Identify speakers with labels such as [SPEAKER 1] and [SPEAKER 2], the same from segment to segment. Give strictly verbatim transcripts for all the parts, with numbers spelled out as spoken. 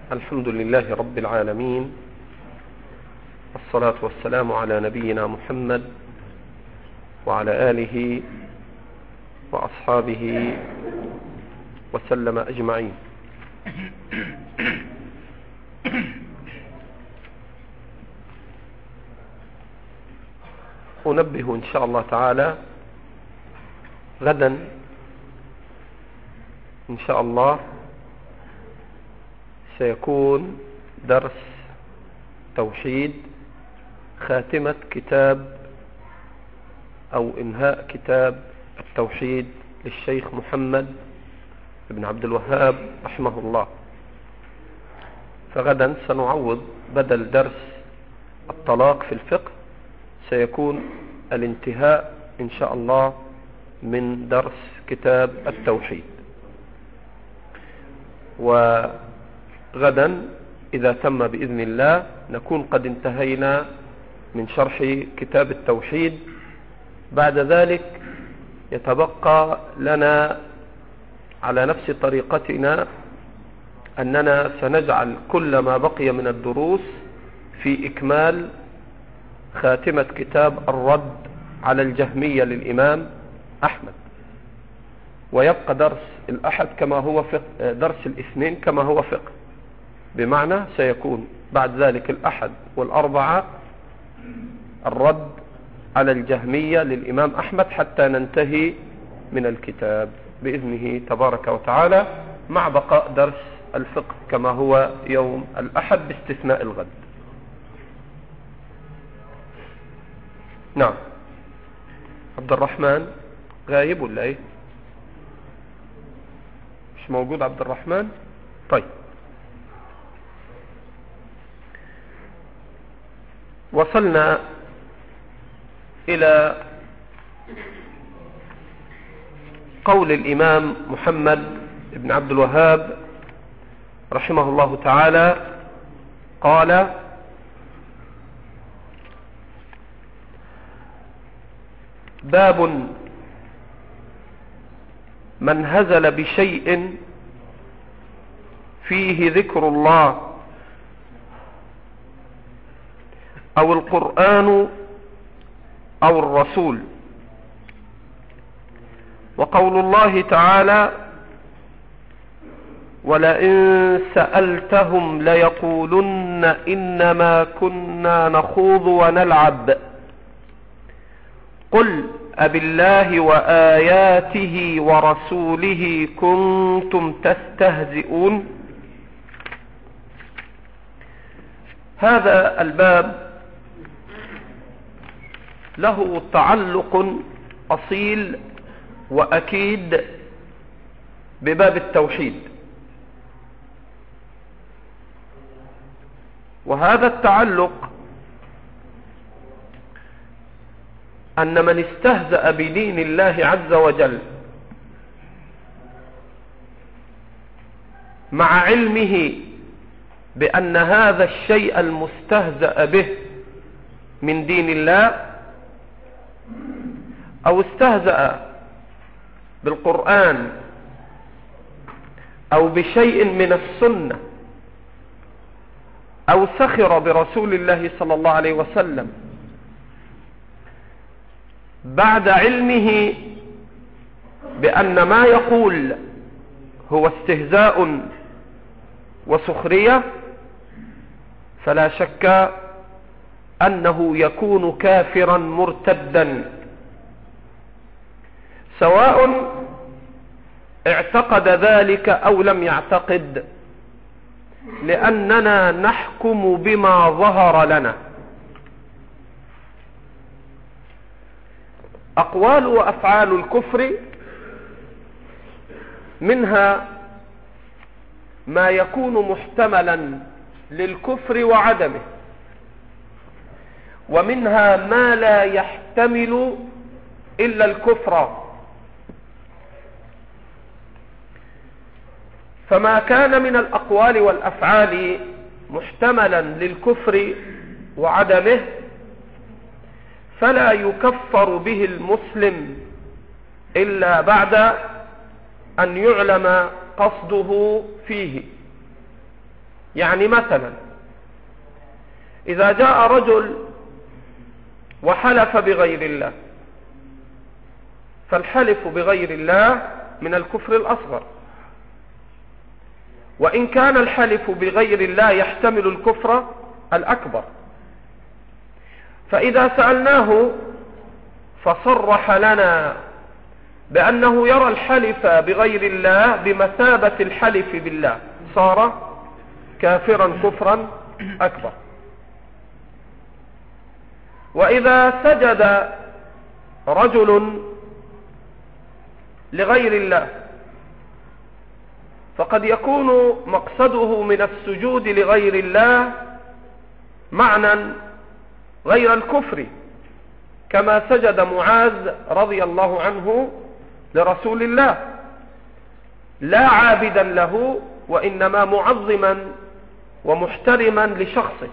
[SPEAKER 1] الحمد لله رب العالمين، والصلاة والسلام على نبينا محمد وعلى آله وأصحابه وسلم أجمعين. أنبه إن شاء الله تعالى غدا إن شاء الله سيكون درس توحيد خاتمة كتاب أو إنهاء كتاب التوحيد للشيخ محمد بن عبد الوهاب رحمه الله. فغدا سنعوض بدل درس الطلاق في الفقه سيكون الانتهاء إن شاء الله من درس كتاب التوحيد. وغدا إذا تم بإذن الله نكون قد انتهينا من شرح كتاب التوحيد. بعد ذلك يتبقى لنا على نفس طريقتنا أننا سنجعل كل ما بقي من الدروس في إكمال خاتمة كتاب الرد على الجهمية للإمام أحمد، ويبقى درس الأحد كما هو فقه، درس الاثنين كما هو فقه، بمعنى سيكون بعد ذلك الأحد والأربعة الرد على الجهمية للإمام أحمد حتى ننتهي من الكتاب بإذنه تبارك وتعالى، مع بقاء درس الفقه كما هو يوم الأحد باستثناء الغد. نعم. عبد الرحمن غايب ولا ايه؟ مش موجود عبد الرحمن؟ طيب. وصلنا إلى قول الإمام محمد بن عبد الوهاب رحمه الله تعالى، قال: باب من هزل بشيء فيه ذكر الله أو القرآن أو الرسول، وقول الله تعالى: ولئن سألتهم ليقولن إنما كنا نخوض ونلعب قل أبالله وآياته ورسوله كنتم تستهزئون. هذا الباب له تعلق أصيل وأكيد بباب التوحيد، وهذا التعلق أن من استهزأ بدين الله عز وجل مع علمه بأن هذا الشيء المستهزأ به من دين الله، أو استهزأ بالقرآن أو بشيء من السنة أو سخر برسول الله صلى الله عليه وسلم بعد علمه بأن ما يقول هو استهزاء وسخرية، فلا شك أنه يكون كافرا مرتدا، سواء اعتقد ذلك أو لم يعتقد، لأننا نحكم بما ظهر لنا. أقوال وأفعال الكفر منها ما يكون محتملا للكفر وعدمه، ومنها ما لا يحتمل إلا الكفر. فما كان من الأقوال والأفعال محتملا للكفر وعدمه فلا يكفر به المسلم إلا بعد أن يعلم قصده فيه. يعني مثلا إذا جاء رجل وحلف بغير الله، فالحلف بغير الله من الكفر الأصغر، وإن كان الحلف بغير الله يحتمل الكفر الأكبر. فإذا سألناه فصرح لنا بأنه يرى الحلف بغير الله بمثابة الحلف بالله، صار كافرا كفرا أكبر. وإذا سجد رجل لغير الله، فقد يكون مقصده من السجود لغير الله معنى غير الكفر، كما سجد معاذ رضي الله عنه لرسول الله، لا عابدا له وإنما معظما ومحترما لشخصه.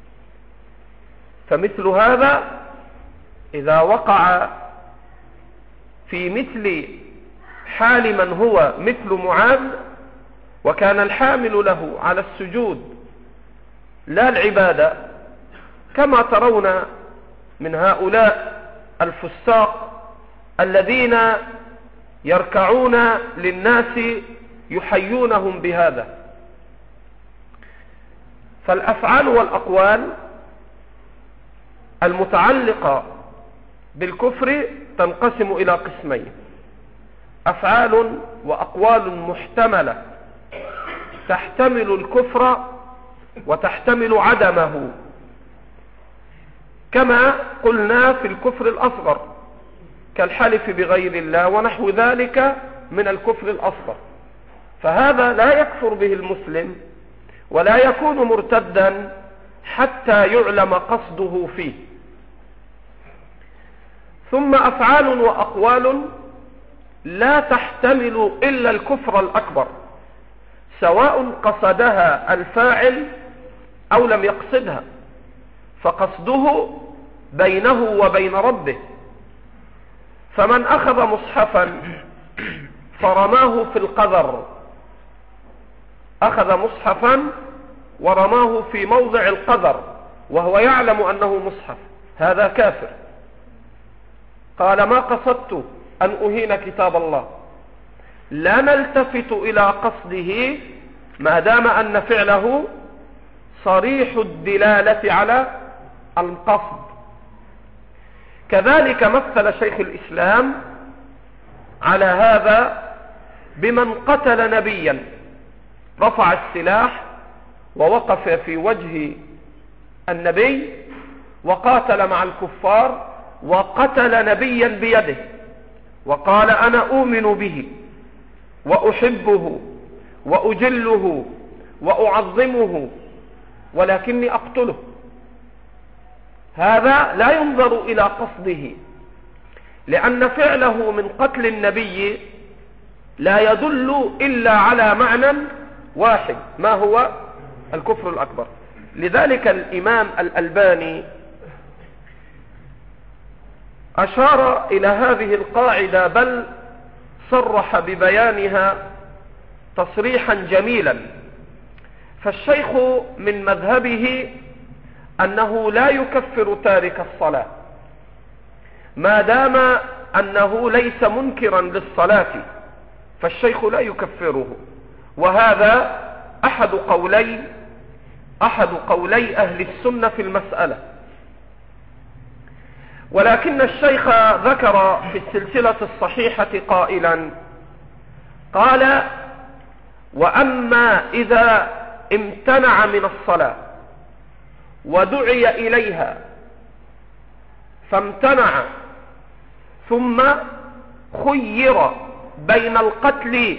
[SPEAKER 1] فمثل هذا إذا وقع في مثل حال من هو مثل معاذ، وكان الحامل له على السجود لا العبادة، كما ترون من هؤلاء الفساق الذين يركعون للناس يحيونهم بهذا. فالأفعال والأقوال المتعلقة بالكفر تنقسم إلى قسمين: أفعال وأقوال محتملة تحتمل الكفر وتحتمل عدمه، كما قلنا في الكفر الأصغر كالحلف بغير الله ونحو ذلك من الكفر الأصغر، فهذا لا يكفر به المسلم ولا يكون مرتدا حتى يعلم قصده فيه. ثم أفعال وأقوال لا تحتمل إلا الكفر الأكبر، سواء قصدها الفاعل أو لم يقصدها، فقصده بينه وبين ربه. فمن أخذ مصحفا فرماه في القذر، أخذ مصحفا ورماه في موضع القذر وهو يعلم أنه مصحف، هذا كافر. قال: ما قصدت أن أهين كتاب الله. لا نلتفت إلى قصده ما دام أن فعله صريح الدلالة على القصد. كذلك مثل شيخ الإسلام على هذا بمن قتل نبيا، رفع السلاح ووقف في وجه النبي وقاتل مع الكفار وقتل نبيا بيده، وقال: أنا أؤمن به وأحبه وأجله وأعظمه ولكني أقتله. هذا لا ينظر إلى قصده، لأن فعله من قتل النبي لا يدل إلا على معنى واحد، ما هو الكفر الأكبر. لذلك الإمام الألباني أشار إلى هذه القاعدة، بل صرح ببيانها تصريحا جميلا. فالشيخ من مذهبه أنه لا يكفر تارك الصلاة ما دام أنه ليس منكرا للصلاة، فالشيخ لا يكفره. وهذا أحد قولي أحد قولي أهل السنة في المسألة. ولكن الشيخ ذكر في السلسلة الصحيحة قائلا: قال: وأما إذا امتنع من الصلاة ودعي إليها فامتنع ثم خير بين القتل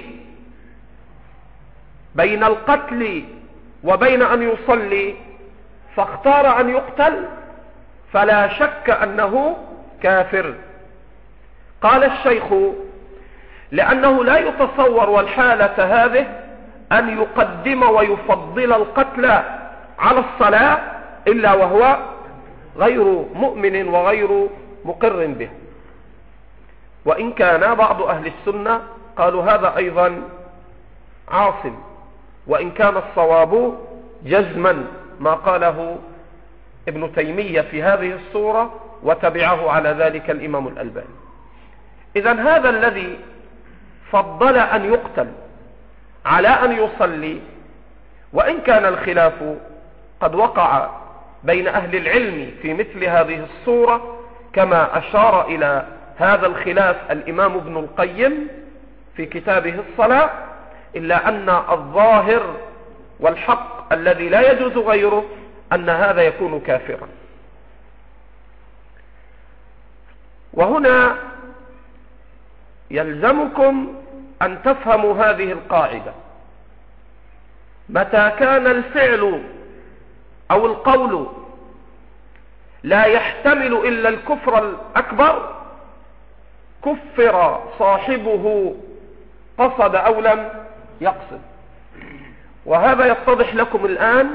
[SPEAKER 1] بين القتل وبين أن يصلي فاختار أن يقتل، فلا شك أنه كافر. قال الشيخ: لأنه لا يتصور والحالة هذه أن يقدم ويفضل القتل على الصلاة إلا وهو غير مؤمن وغير مقر به. وإن كان بعض أهل السنة قالوا هذا أيضا عاصم، وإن كان الصواب جزما ما قاله ابن تيمية في هذه الصورة، وتبعه على ذلك الإمام الألباني. إذن هذا الذي فضل أن يقتل على أن يصلي، وإن كان الخلاف قد وقع بين أهل العلم في مثل هذه الصورة، كما أشار إلى هذا الخلاف الإمام ابن القيم في كتابه الصلاة، إلا أن الظاهر والحق الذي لا يجوز غيره أن هذا يكون كافرا. وهنا يلزمكم أن تفهموا هذه القاعدة: متى كان الفعل أو القول لا يحتمل إلا الكفر الأكبر كفر صاحبه قصد أو لم يقصد. وهذا يتضح لكم الآن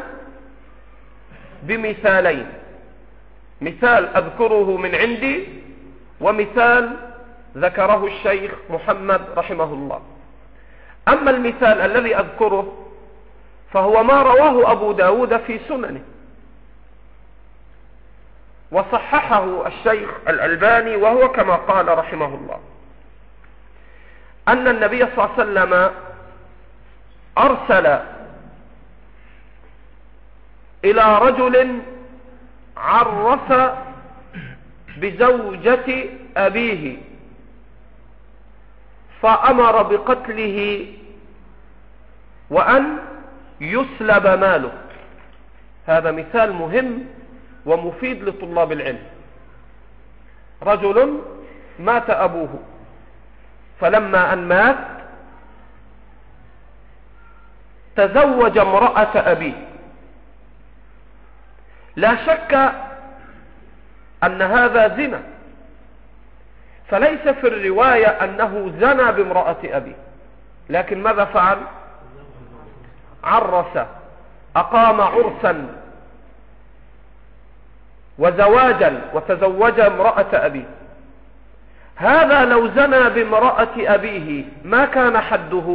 [SPEAKER 1] بمثالين: مثال أذكره من عندي، ومثال ذكره الشيخ محمد رحمه الله. أما المثال الذي أذكره فهو ما رواه أبو داود في سننه، وصححه الشيخ الألباني، وهو كما قال رحمه الله أن النبي صلى الله عليه وسلم أرسل إلى رجل عرس بزوجة أبيه فأمر بقتله وأن يسلب ماله. هذا مثال مهم ومفيد لطلاب العلم. رجل مات أبوه، فلما أن مات تزوج امرأة أبيه. لا شك أن هذا زنا، فليس في الرواية أنه زنى بامرأة أبيه، لكن ماذا فعل؟ عرس، أقام عرسا وزواجا وتزوج امرأة أبيه. هذا لو زنى بامرأة أبيه ما كان حده؟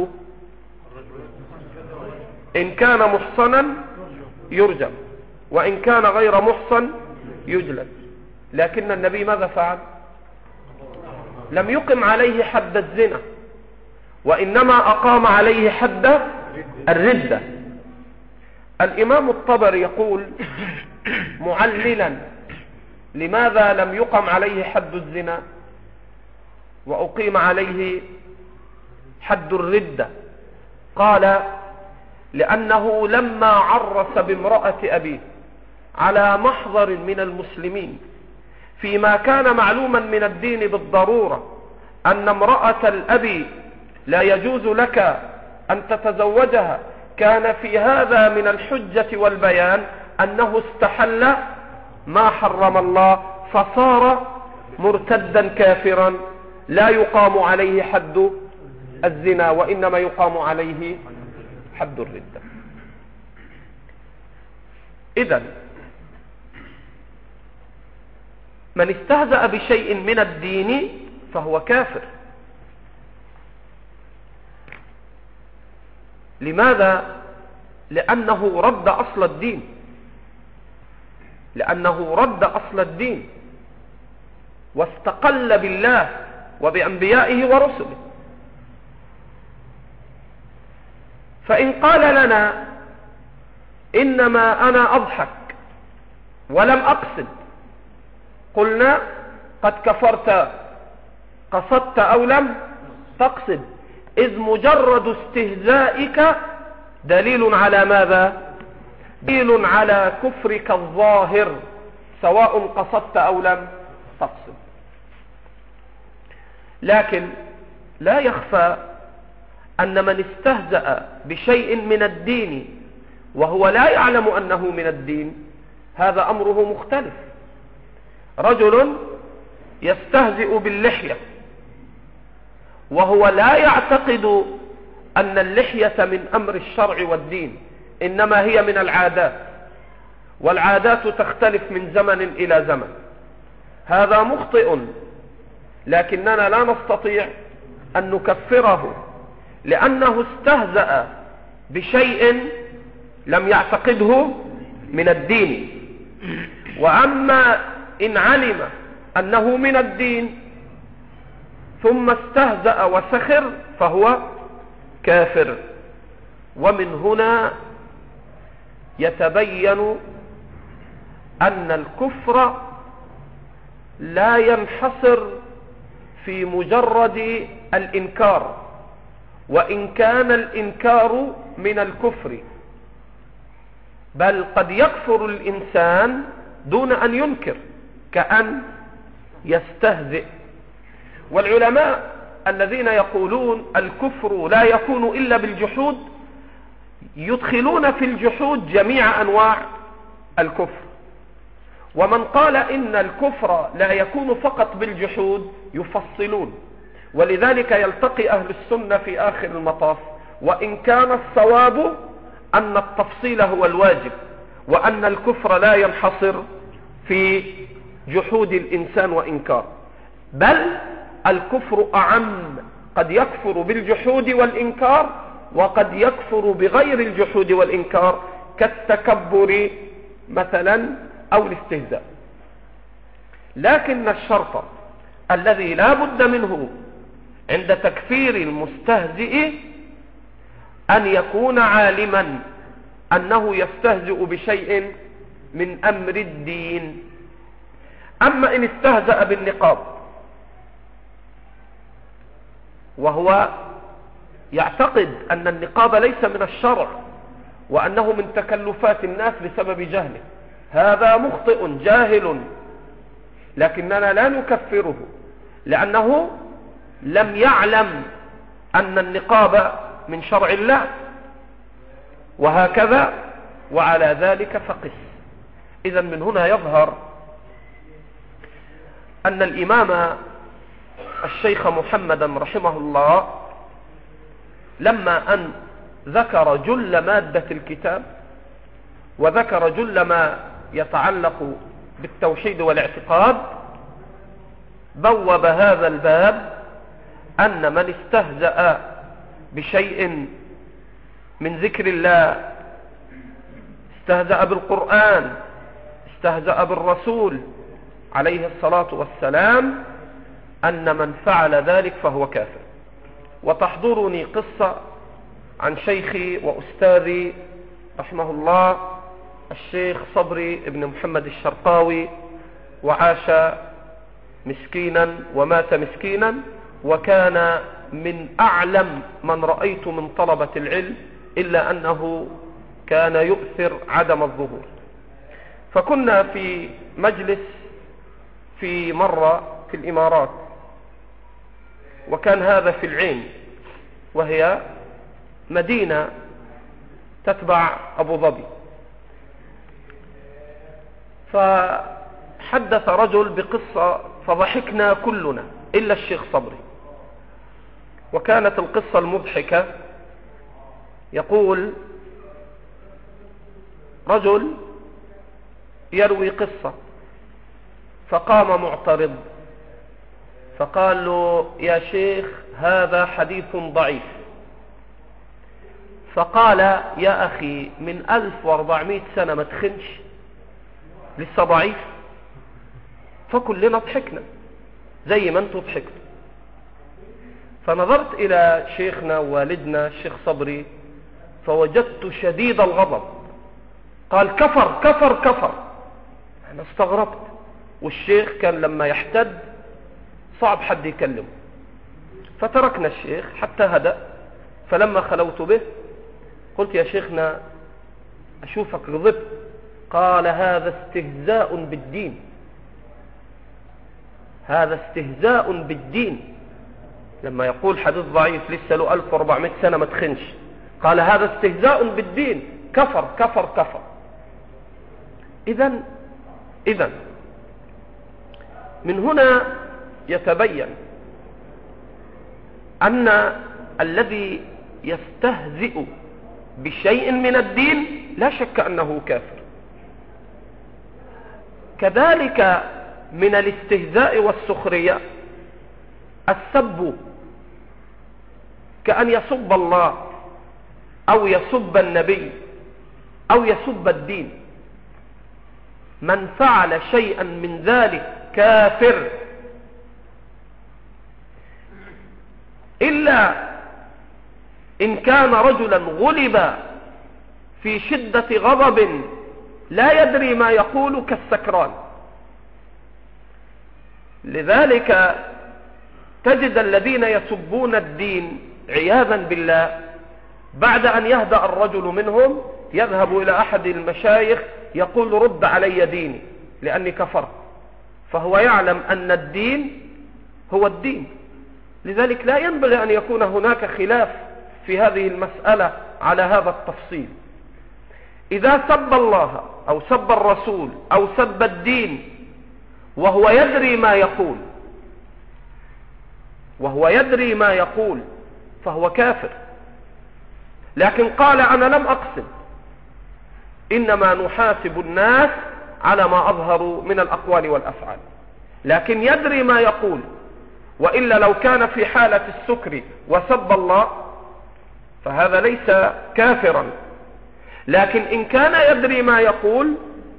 [SPEAKER 1] إن كان محصنا يرجم، وإن كان غير محصن يجلد. لكن النبي ماذا فعل؟ لم يقم عليه حد الزنا، وإنما أقام عليه حد الردة. الإمام الطبري يقول معللا لماذا لم يقم عليه حد الزنا وأقيم عليه حد الردة، قال لأنه لما عرس بامرأة أبيه على محضر من المسلمين، فيما كان معلوما من الدين بالضرورة أن امرأة الأب لا يجوز لك أن تتزوجها، كان في هذا من الحجة والبيان أنه استحل ما حرم الله، فصار مرتدا كافرا لا يقام عليه حد الزنا، وإنما يقام عليه حد الردة. إذن من استهزأ بشيء من الدين فهو كافر. لماذا؟ لأنه رد أصل الدين، لأنه رد أصل الدين واستقل بالله وبأنبيائه ورسله. فإن قال لنا إنما أنا أضحك ولم أقصد، قلنا قد كفرت قصدت أو لم تقصد، إذ مجرد استهزائك دليل على ماذا؟ دليل على كفرك الظاهر سواء قصدت أو لم تقصد. لكن لا يخفى أن من استهزأ بشيء من الدين وهو لا يعلم أنه من الدين هذا أمره مختلف. رجل يستهزئ باللحية وهو لا يعتقد أن اللحية من أمر الشرع والدين، إنما هي من العادات، والعادات تختلف من زمن إلى زمن. هذا مخطئ، لكننا لا نستطيع أن نكفره لأنه استهزأ بشيء لم يعتقده من الدين. وأما إن علم أنه من الدين ثم استهزأ وسخر فهو كافر. ومن هنا يتبين أن الكفر لا ينحصر في مجرد الإنكار، وإن كان الإنكار من الكفر، بل قد يكفر الإنسان دون أن ينكر، كأن يستهزئ. والعلماء الذين يقولون الكفر لا يكون إلا بالجحود يدخلون في الجحود جميع أنواع الكفر. ومن قال إن الكفر لا يكون فقط بالجحود يفصلون، ولذلك يلتقي أهل السنة في آخر المطاف، وإن كان الصواب أن التفصيل هو الواجب، وأن الكفر لا ينحصر في جحود الإنسان وإنكار، بل الكفر أعم، قد يكفر بالجحود والإنكار وقد يكفر بغير الجحود والإنكار، كالتكبر مثلا أو الاستهزاء. لكن الشرط الذي لا بد منه عند تكفير المستهزئ أن يكون عالما أنه يستهزئ بشيء من أمر الدين. أما إن استهزأ بالنقاب وهو يعتقد أن النقاب ليس من الشرع وأنه من تكلفات الناس بسبب جهله، هذا مخطئ جاهل، لكننا لا نكفره لأنه لم يعلم أن النقاب من شرع الله، وهكذا وعلى ذلك فقس. إذن من هنا يظهر أن الإمام الشيخ محمدا رحمه الله لما أن ذكر جل مادة الكتاب وذكر جل ما يتعلق بالتوحيد والاعتقاد، بوب هذا الباب أن من استهزأ بشيء من ذكر الله، استهزأ بالقرآن، استهزأ بالرسول عليه الصلاة والسلام، أن من فعل ذلك فهو كافر. وتحضرني قصة عن شيخي وأستاذي رحمه الله الشيخ صبري ابن محمد الشرقاوي، وعاش مسكينا ومات مسكينا، وكان من أعلم من رأيت من طلبة العلم، إلا أنه كان يؤثر عدم الظهور. فكنا في مجلس في مرة في الإمارات، وكان هذا في العين، وهي مدينة تتبع أبو ظبي. فحدث رجل بقصة فضحكنا كلنا إلا الشيخ صبري، وكانت القصة المضحكة يقول رجل يروي قصة، فقام معترض فقال له يا شيخ هذا حديث ضعيف. فقال يا أخي من ألف واربعمائة سنة ما تخنش لسه ضعيف؟ فكلنا ضحكنا زي ما انتوا ضحكتوا. فنظرت إلى شيخنا ووالدنا الشيخ صبري فوجدت شديد الغضب، قال كفر كفر كفر. أنا استغربت، والشيخ كان لما يحتد صعب حد يكلمه، فتركنا الشيخ حتى هدأ. فلما خلوت به قلت يا شيخنا أشوفك غضبت. قال هذا استهزاء بالدين، هذا استهزاء بالدين. لما يقول حديث ضعيف لسه له ألف واربعمائة سنة ما تخنش، قال هذا استهزاء بالدين، كفر كفر كفر. إذن إذن من هنا يتبين أن الذي يستهزئ بشيء من الدين لا شك أنه كافر. كذلك من الاستهزاء والسخرية السب، كأن يسب الله أو يسب النبي أو يسب الدين. من فعل شيئا من ذلك كافر، إلا إن كان رجلا غلب في شدة غضب لا يدري ما يقول كالسكران. لذلك تجد الذين يسبون الدين عياذا بالله بعد أن يهدأ الرجل منهم يذهب إلى أحد المشايخ يقول رد علي ديني لأني كفرت، فهو يعلم أن الدين هو الدين. لذلك لا ينبغي أن يكون هناك خلاف في هذه المسألة على هذا التفصيل. إذا سب الله أو سب الرسول أو سب الدين وهو يدري ما يقول وهو يدري ما يقول فهو كافر. لكن قال أنا لم أقصد، إنما نحاسب الناس على ما أظهروا من الأقوال والأفعال، لكن يدري ما يقول. وإلا لو كان في حالة السكر وسب الله فهذا ليس كافرا، لكن إن كان يدري ما يقول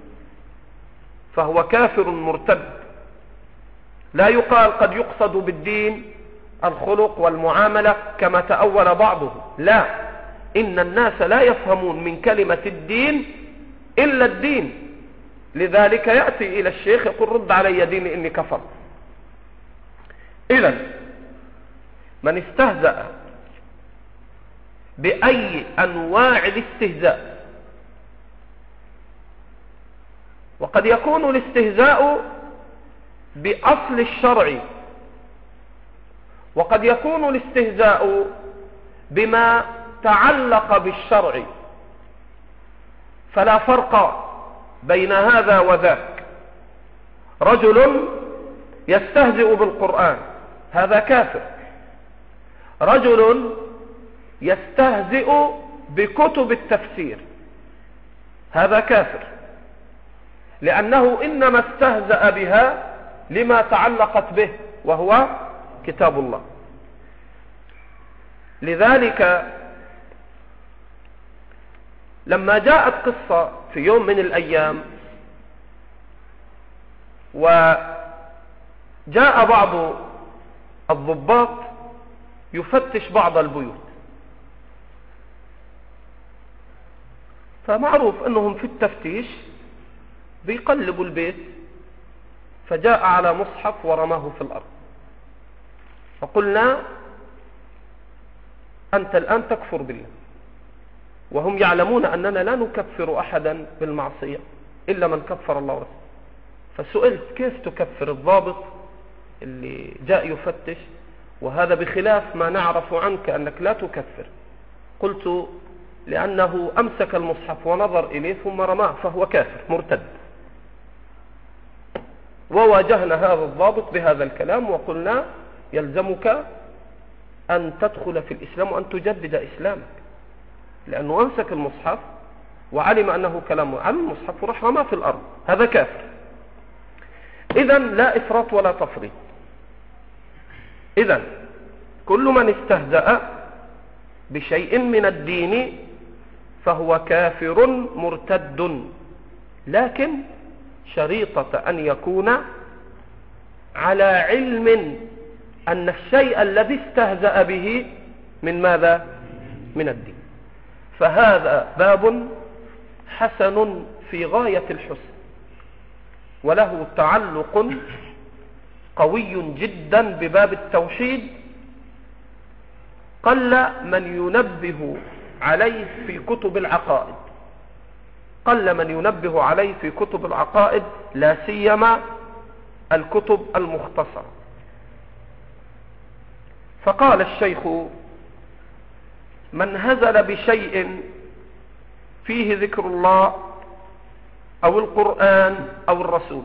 [SPEAKER 1] فهو كافر مرتد. لا يقال قد يقصد بالدين الخلق والمعاملة كما تأول بعضه، لا، إن الناس لا يفهمون من كلمة الدين إلا الدين. لذلك يأتي إلى الشيخ يقول رد علي ديني إني كفر. إذن من استهزأ بأي أنواع الاستهزاء، وقد يكون الاستهزاء بأصل الشرع، وقد يكون الاستهزاء بما تعلق بالشرع، فلا فرق بين هذا وذاك. رجل يستهزئ بالقرآن هذا كافر، رجل يستهزئ بكتب التفسير هذا كافر، لأنه إنما استهزأ بها لما تعلقت به وهو كتاب الله. لذلك لما جاءت قصة في يوم من الأيام وجاء بعض الضباط يفتش بعض البيوت، فمعروف أنهم في التفتيش بيقلبوا البيت، فجاء على مصحف ورماه في الأرض، فقلنا أنت الآن تكفر بالله. وهم يعلمون أننا لا نكفر أحدا بالمعصية إلا من كفر الله ورسوله. فسئلت كيف تكفر الضابط اللي جاء يفتش وهذا بخلاف ما نعرف عنك أنك لا تكفر؟ قلت لأنه أمسك المصحف ونظر إليه ثم رماه فهو كافر مرتد. وواجهنا هذا الضابط بهذا الكلام وقلنا يلزمك أن تدخل في الإسلام وأن تجدد إسلامك، لأنه أمسك المصحف وعلم أنه كلامه على المصحف وراح رماه في الأرض، هذا كافر. إذن لا إفراط ولا تفريط. إذن كل من استهزأ بشيء من الدين فهو كافر مرتد، لكن شريطة أن يكون على علم أن الشيء الذي استهزأ به من ماذا؟ من الدين. فهذا باب حسن في غاية الحسن، وله تعلق قوي جدا بباب التوحيد، قل من ينبه عليه في كتب العقائد، قل من ينبه عليه في كتب العقائد، لا سيما الكتب المختصرة. فقال الشيخ من هزل بشيء فيه ذكر الله أو القرآن أو الرسول.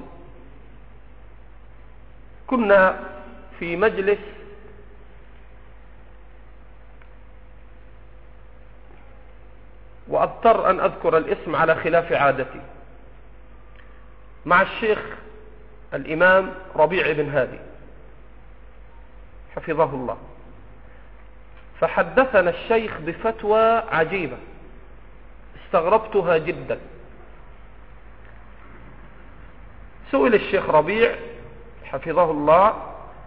[SPEAKER 1] كنا في مجلس وأضطر أن أذكر الاسم على خلاف عادتي مع الشيخ الإمام ربيع بن هادي حفظه الله، فحدثنا الشيخ بفتوى عجيبة استغربتها جدا. سئل الشيخ ربيع حفظه الله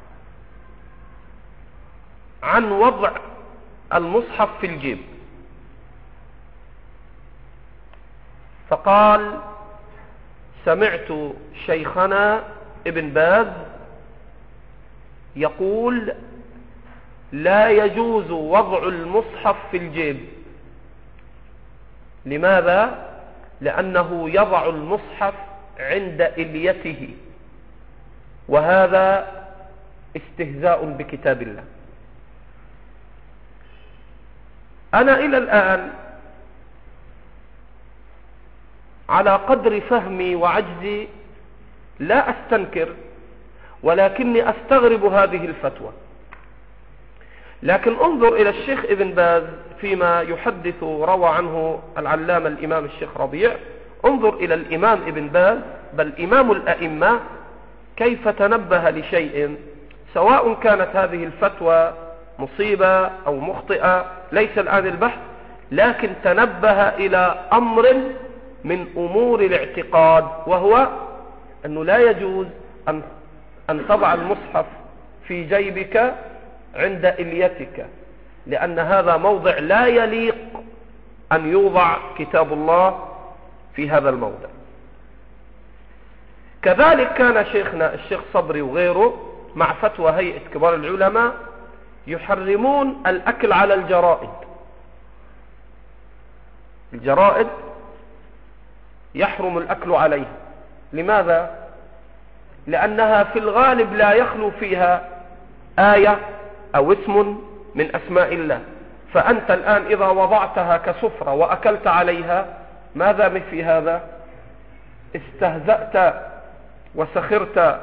[SPEAKER 1] عن وضع المصحف في الجيب، فقال: سمعت شيخنا ابن باز يقول: لا يجوز وضع المصحف في الجيب. لماذا؟ لأنه يضع المصحف عند إليته، وهذا استهزاء بكتاب الله. أنا إلى الآن على قدر فهمي وعجزي لا أستنكر، ولكني أستغرب هذه الفتوى. لكن انظر إلى الشيخ ابن باز فيما يحدث روى عنه العلامة الإمام الشيخ ربيع. انظر إلى الإمام ابن باز، بل إمام الأئمة، كيف تنبه لشيء، سواء كانت هذه الفتوى مصيبة أو مخطئة، ليس الآن البحث، لكن تنبه إلى أمر من أمور الاعتقاد، وهو أنه لا يجوز أن, أن تضع المصحف في جيبك عند إليتك، لأن هذا موضع لا يليق أن يوضع كتاب الله في هذا الموضع. كذلك كان شيخنا الشيخ صبري وغيره مع فتوى هيئة كبار العلماء يحرمون الأكل على الجرائد. الجرائد يحرم الأكل عليها. لماذا؟ لأنها في الغالب لا يخلو فيها آية أو اسم من أسماء الله، فأنت الآن إذا وضعتها كسفرة وأكلت عليها، ماذا في هذا؟ استهزأت وسخرت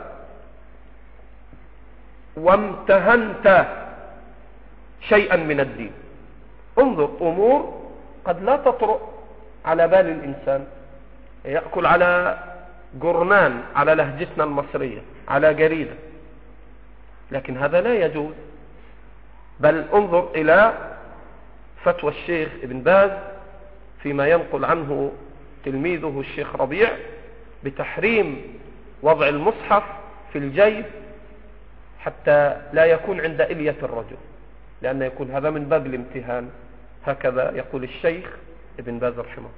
[SPEAKER 1] وامتهنت شيئا من الدين. انظر، أمور قد لا تطرأ على بال الإنسان، يأكل على جرنان على لهجتنا المصرية، على جريدة، لكن هذا لا يجوز. بل انظر إلى فتوى الشيخ ابن باز فيما ينقل عنه تلميذه الشيخ ربيع بتحريم وضع المصحف في الجيب حتى لا يكون عند إلية الرجل، لأن يكون هذا من باب الامتهان. هكذا يقول الشيخ ابن باز رحمه الله.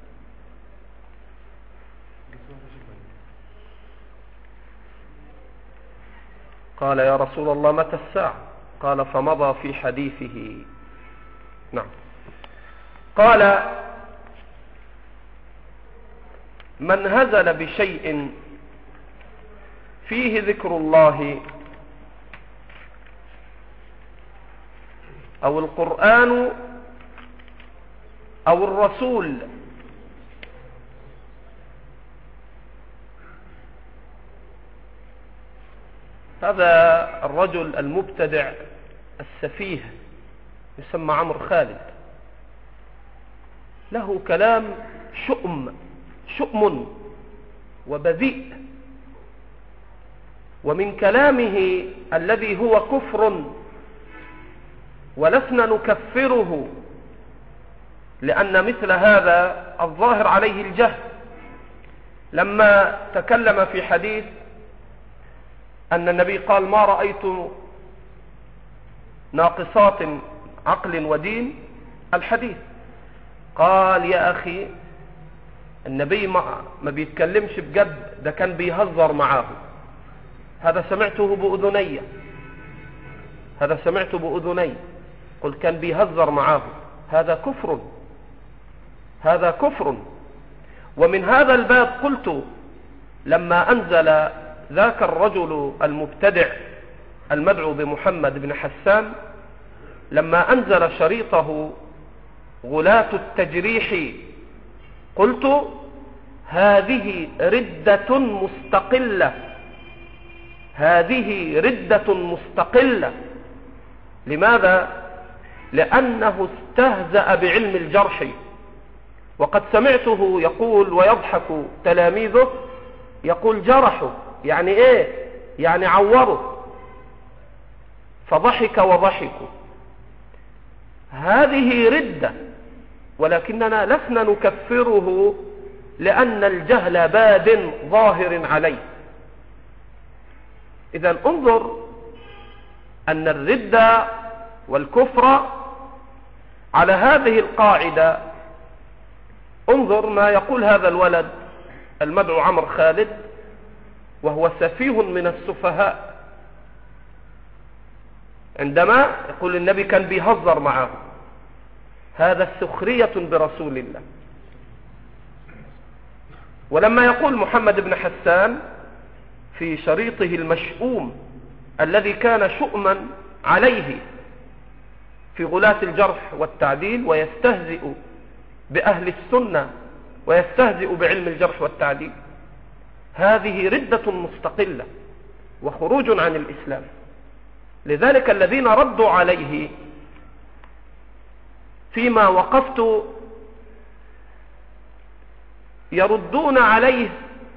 [SPEAKER 1] قال: يا رسول الله متى الساعة؟ قال: فمضى في حديثه. نعم. قال: من هزل بشيء فيه ذكر الله أو القرآن أو الرسول هذا الرجل المبتدع السفيه يسمى عمرو خالد، له كلام شؤم شؤم وبذيء، ومن كلامه الذي هو كفر ولسنا نكفره، لأن مثل هذا الظاهر عليه الجهل. لما تكلم في حديث أن النبي قال: ما رأيت ناقصات عقل ودين، الحديث، قال: يا أخي النبي ما, ما بيتكلمش بجد، ده كان بيهزر معاه. هذا سمعته بأذني، هذا سمعته بأذني، قل كان بيهزر معاه. هذا كفر، هذا كفر. ومن هذا الباب قلت لما أنزل ذاك الرجل المبتدع المدعو بمحمد بن حسان، لما أنزل شريطه غلاة التجريح، قلت هذه ردة مستقلة، هذه ردة مستقلة. لماذا؟ لأنه استهزأ بعلم الجرح، وقد سمعته يقول ويضحك تلاميذه، يقول: جرحه يعني ايه؟ يعني عوره، فضحك وضحكوا. هذه ردة، ولكننا لسنا نكفره لأن الجهل باد ظاهر عليه. إذن انظر أن الردة والكفر على هذه القاعدة. انظر ما يقول هذا الولد المدعو عمرو خالد وهو سفيه من السفهاء، عندما يقول النبي كان بيهزر معه، هذا سخرية برسول الله. ولما يقول محمد بن حسان في شريطه المشؤوم الذي كان شؤما عليه في غلاة الجرح والتعديل ويستهزئ بأهل السنة ويستهزئ بعلم الجرح والتعديل، هذه ردة مستقلة وخروج عن الإسلام. لذلك الذين ردوا عليه فيما وقفت يردون عليه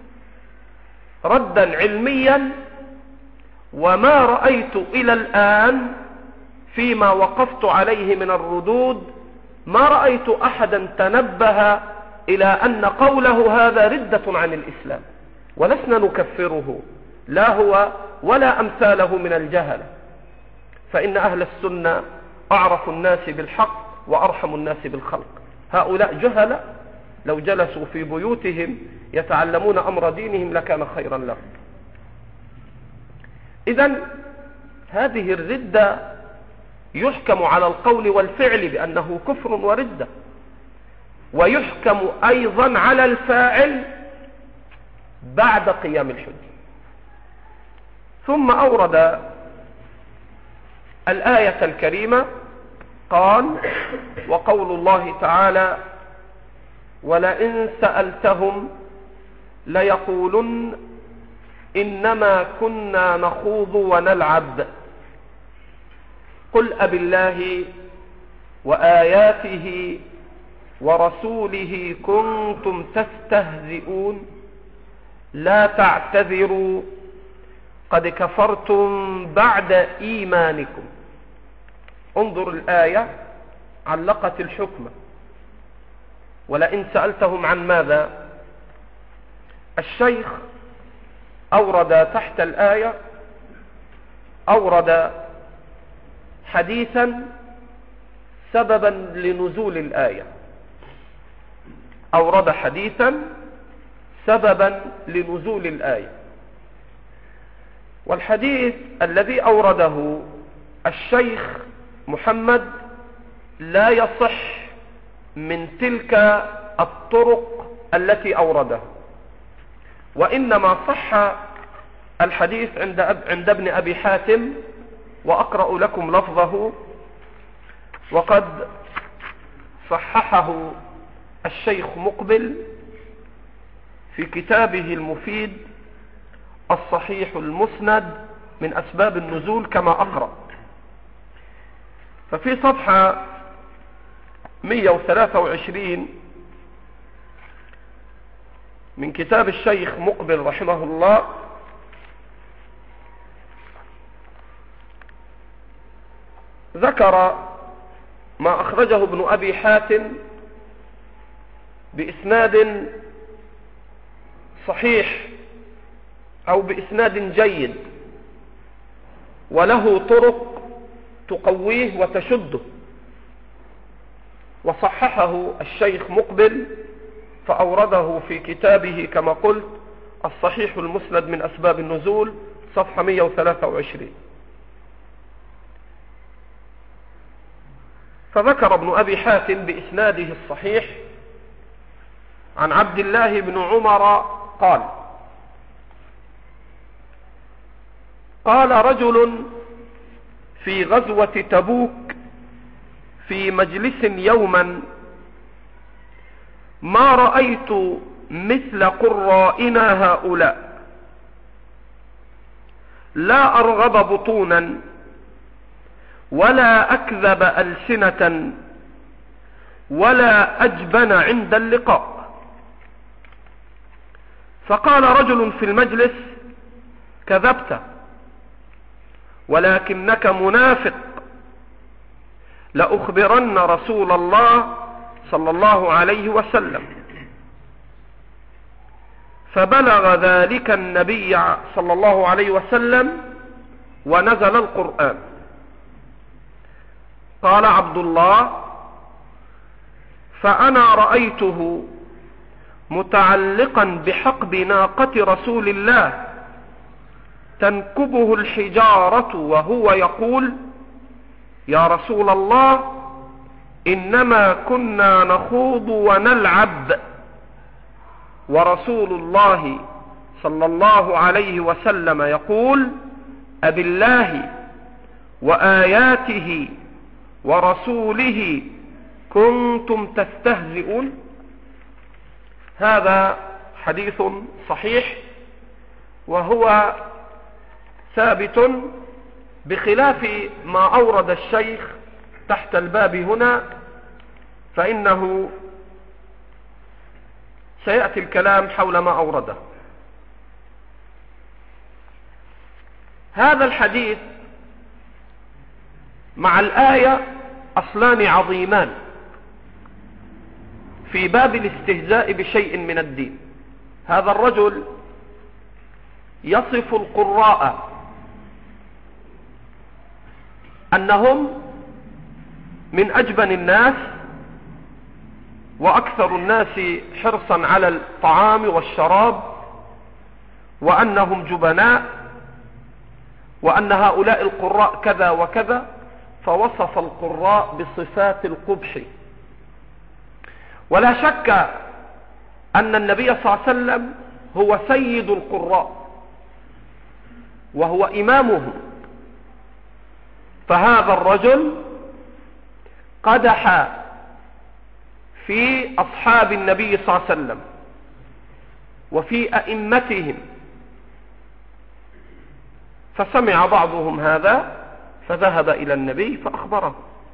[SPEAKER 1] ردا علميا، وما رأيت إلى الآن فيما وقفت عليه من الردود ما رأيت أحدا تنبه إلى أن قوله هذا ردة عن الإسلام، ولسنا نكفره لا هو ولا أمثاله من الجهل، فإن أهل السنة أعرف الناس بالحق وأرحم الناس بالخلق. هؤلاء جهل لو جلسوا في بيوتهم يتعلمون أمر دينهم لكان خيرا لهم. إذن هذه الردة يحكم على القول والفعل بأنه كفر وردة، ويحكم أيضا على الفاعل بعد قيام الحجة. ثم أورد الآية الكريمة قال: وقول الله تعالى: ولئن سألتهم ليقولن إنما كنا نخوض ونلعب قل أبالله وآياته ورسوله كنتم تستهزئون لا تعتذروا قد كفرتم بعد إيمانكم. انظر الآية علقت الحكم. ولئن سألتهم عن ماذا؟ الشيخ أورد تحت الآية أورد حديثا سببا لنزول الآية، أورد حديثا سببا لنزول الآية. والحديث الذي أورده الشيخ محمد لا يصح من تلك الطرق التي أورده، وإنما صح الحديث عند, أب عند ابن أبي حاتم، وأقرأ لكم لفظه، وقد صححه الشيخ مقبل في كتابه المفيد الصحيح المسند من أسباب النزول كما أقرأ. ففي صفحة مئة وثلاثة وعشرين من كتاب الشيخ مقبل رحمه الله ذكر ما أخرجه ابن أبي حاتم بإسناد صحيح أو بإسناد جيد، وله طرق تقويه وتشده، وصححه الشيخ مقبل فأورده في كتابه كما قلت الصحيح المسند من أسباب النزول صفحة مئة وثلاثة وعشرين. فذكر ابن أبي حاتم بإسناده الصحيح عن عبد الله بن عمر قال: قال رجل في غزوة تبوك في مجلس يوما: ما رأيت مثل قرائنا هؤلاء، لا أرغب بطونا ولا أكذب ألسنة ولا أجبن عند اللقاء. فقال رجل في المجلس: كذبت ولكنك منافق، لأخبرن رسول الله صلى الله عليه وسلم، فبلغ ذلك النبي صلى الله عليه وسلم ونزل القرآن. قال عبد الله: فأنا رأيته متعلقا بحقب ناقة رسول الله تنكبه الحجارة وهو يقول: يا رسول الله، إنما كنا نخوض ونلعب، ورسول الله صلى الله عليه وسلم يقول: أبالله وآياته ورسوله كنتم تستهزئون. هذا حديث صحيح، وهو ثابت بخلاف ما أورد الشيخ تحت الباب هنا، فإنه سيأتي الكلام حول ما أورده. هذا الحديث مع الآية أصلان عظيمان في باب الاستهزاء بشيء من الدين. هذا الرجل يصف القراء أنهم من أجبن الناس وأكثر الناس حرصا على الطعام والشراب، وأنهم جبناء، وأن هؤلاء القراء كذا وكذا، فوصف القراء بصفات القبح. ولا شك أن النبي صلى الله عليه وسلم هو سيد القراء وهو إمامهم، فهذا الرجل قدح في أصحاب النبي صلى الله عليه وسلم وفي أئمتهم، فسمع بعضهم هذا فذهب إلى النبي فأخبره،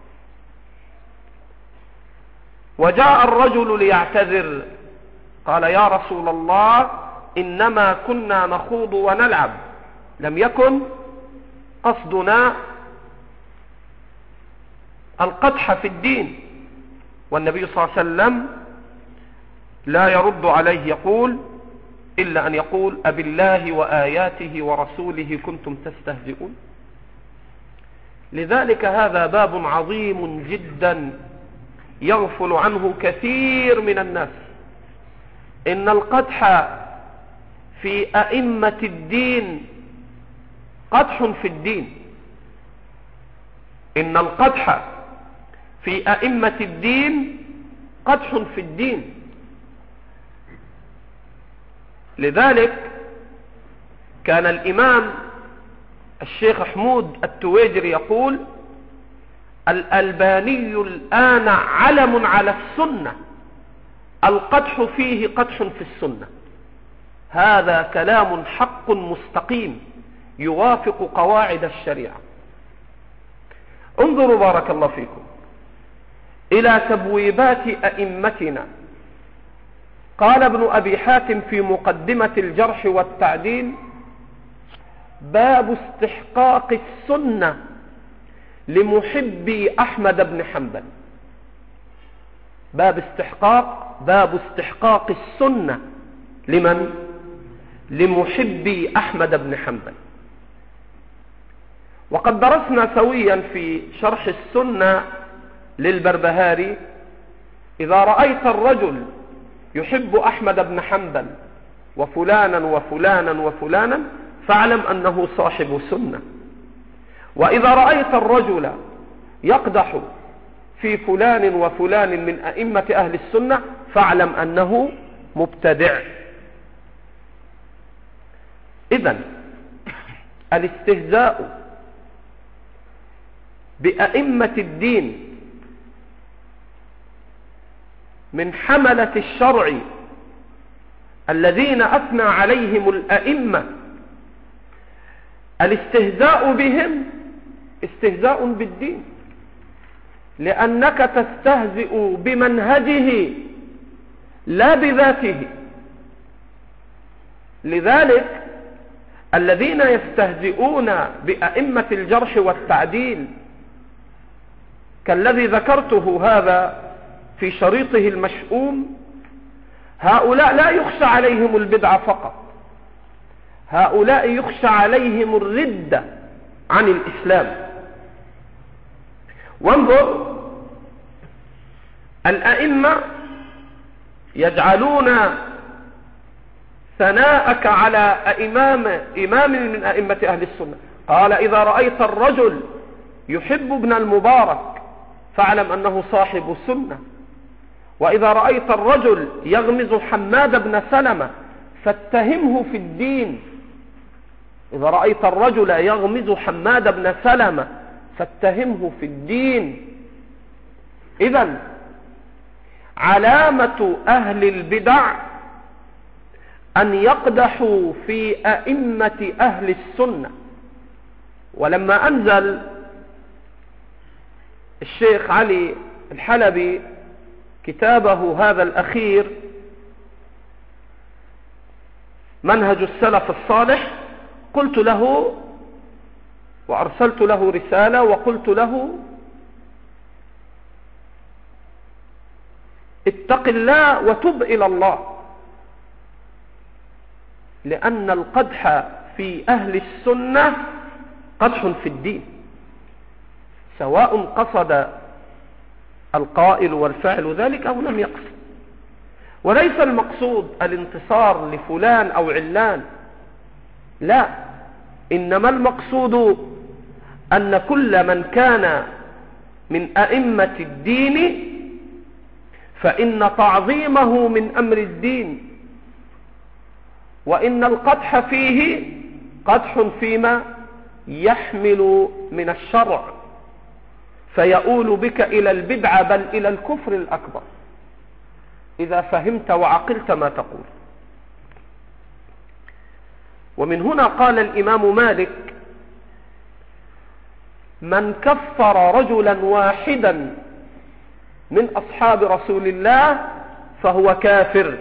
[SPEAKER 1] وجاء الرجل ليعتذر، قال: يا رسول الله، إنما كنا نخوض ونلعب، لم يكن قصدنا القدح في الدين. والنبي صلى الله عليه وسلم لا يرد عليه، يقول إلا أن يقول: أبالله وآياته ورسوله كنتم تستهزئون. لذلك هذا باب عظيم جدا يغفل عنه كثير من الناس. إن القدح في أئمة الدين قدح في الدين، إن القدح في أئمة الدين قدح في الدين. لذلك كان الإمام الشيخ حمود التويجري يقول: الألباني الآن علم على السنة، القدح فيه قدح في السنة. هذا كلام حق مستقيم يوافق قواعد الشريعة. انظروا بارك الله فيكم إلى تبويبات أئمتنا. قال ابن أبي حاتم في مقدمة الجرح والتعديل: باب استحقاق السنة لمحبي أحمد بن حنبل. باب استحقاق باب استحقاق السنة لمن؟ لمحبي أحمد بن حنبل. وقد درسنا سويا في شرح السنة للبربهاري: إذا رأيت الرجل يحب أحمد بن حنبل وفلانا وفلانا وفلانا فاعلم أنه صاحب سنة، وإذا رأيت الرجل يقدح في فلان وفلان من أئمة أهل السنة فاعلم أنه مبتدع. إذن الاستهزاء بأئمة الدين من حملة الشرع الذين أثنى عليهم الأئمة، الاستهزاء بهم استهزاء بالدين، لأنك تستهزئ بمنهجه لا بذاته. لذلك الذين يستهزئون بأئمة الجرح والتعديل كالذي ذكرته هذا في شريطه المشؤوم: هؤلاء لا يخشى عليهم البدعة فقط، هؤلاء يخشى عليهم الردة عن الإسلام. وانظر، الأئمة يجعلون ثناءك على إمام إمام من أئمة أهل السنة. قال: إذا رأيت الرجل يحب ابن المبارك فاعلم أنه صاحب سنة، وإذا رأيت الرجل يغمز حماد بن سلمة فاتهمه في الدين. إذا رأيت الرجل يغمز حماد بن سلمة فاتهمه في الدين. إذن علامة أهل البدع أن يقدحوا في أئمة أهل السنة. ولما أنزل الشيخ علي الحلبي كتابه هذا الأخير منهج السلف الصالح، قلت له وأرسلت له رسالة وقلت له: اتق الله وتب إلى الله، لأن القدح في أهل السنة قدح في الدين، سواء قصد القائل والفاعل ذلك أو لم يقصد. وليس المقصود الانتصار لفلان أو علان، لا، إنما المقصود أن كل من كان من أئمة الدين فإن تعظيمه من أمر الدين، وإن القدح فيه قدح فيما يحمل من الشرع فيؤول بك إلى البدعة بل إلى الكفر الأكبر، إذا فهمت وعقلت ما تقول. ومن هنا قال الإمام مالك: من كفر رجلا واحدا من أصحاب رسول الله فهو كافر.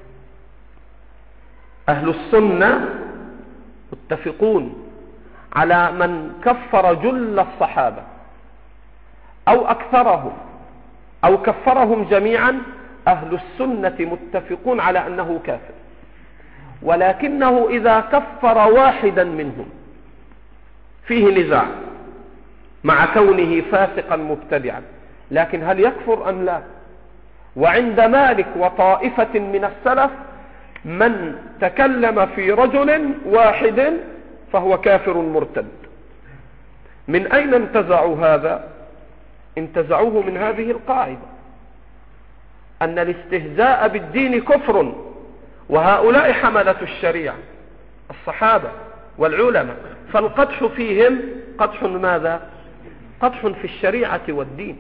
[SPEAKER 1] أهل السنة متفقون على من كفر جل الصحابة أو أكثرهم أو كفرهم جميعا، أهل السنة متفقون على أنه كافر. ولكنه إذا كفر واحدا منهم فيه نزاع مع كونه فاسقا مبتدعا، لكن هل يكفر أم لا؟ وعند مالك وطائفة من السلف من تكلم في رجل واحد فهو كافر مرتد. من أين انتزعوا هذا؟ انتزعوه من هذه القاعدة، أن الاستهزاء بالدين كفر، وهؤلاء حملة الشريعة الصحابة والعلماء، فالقدح فيهم قدح ماذا؟ قدح في الشريعة والدين.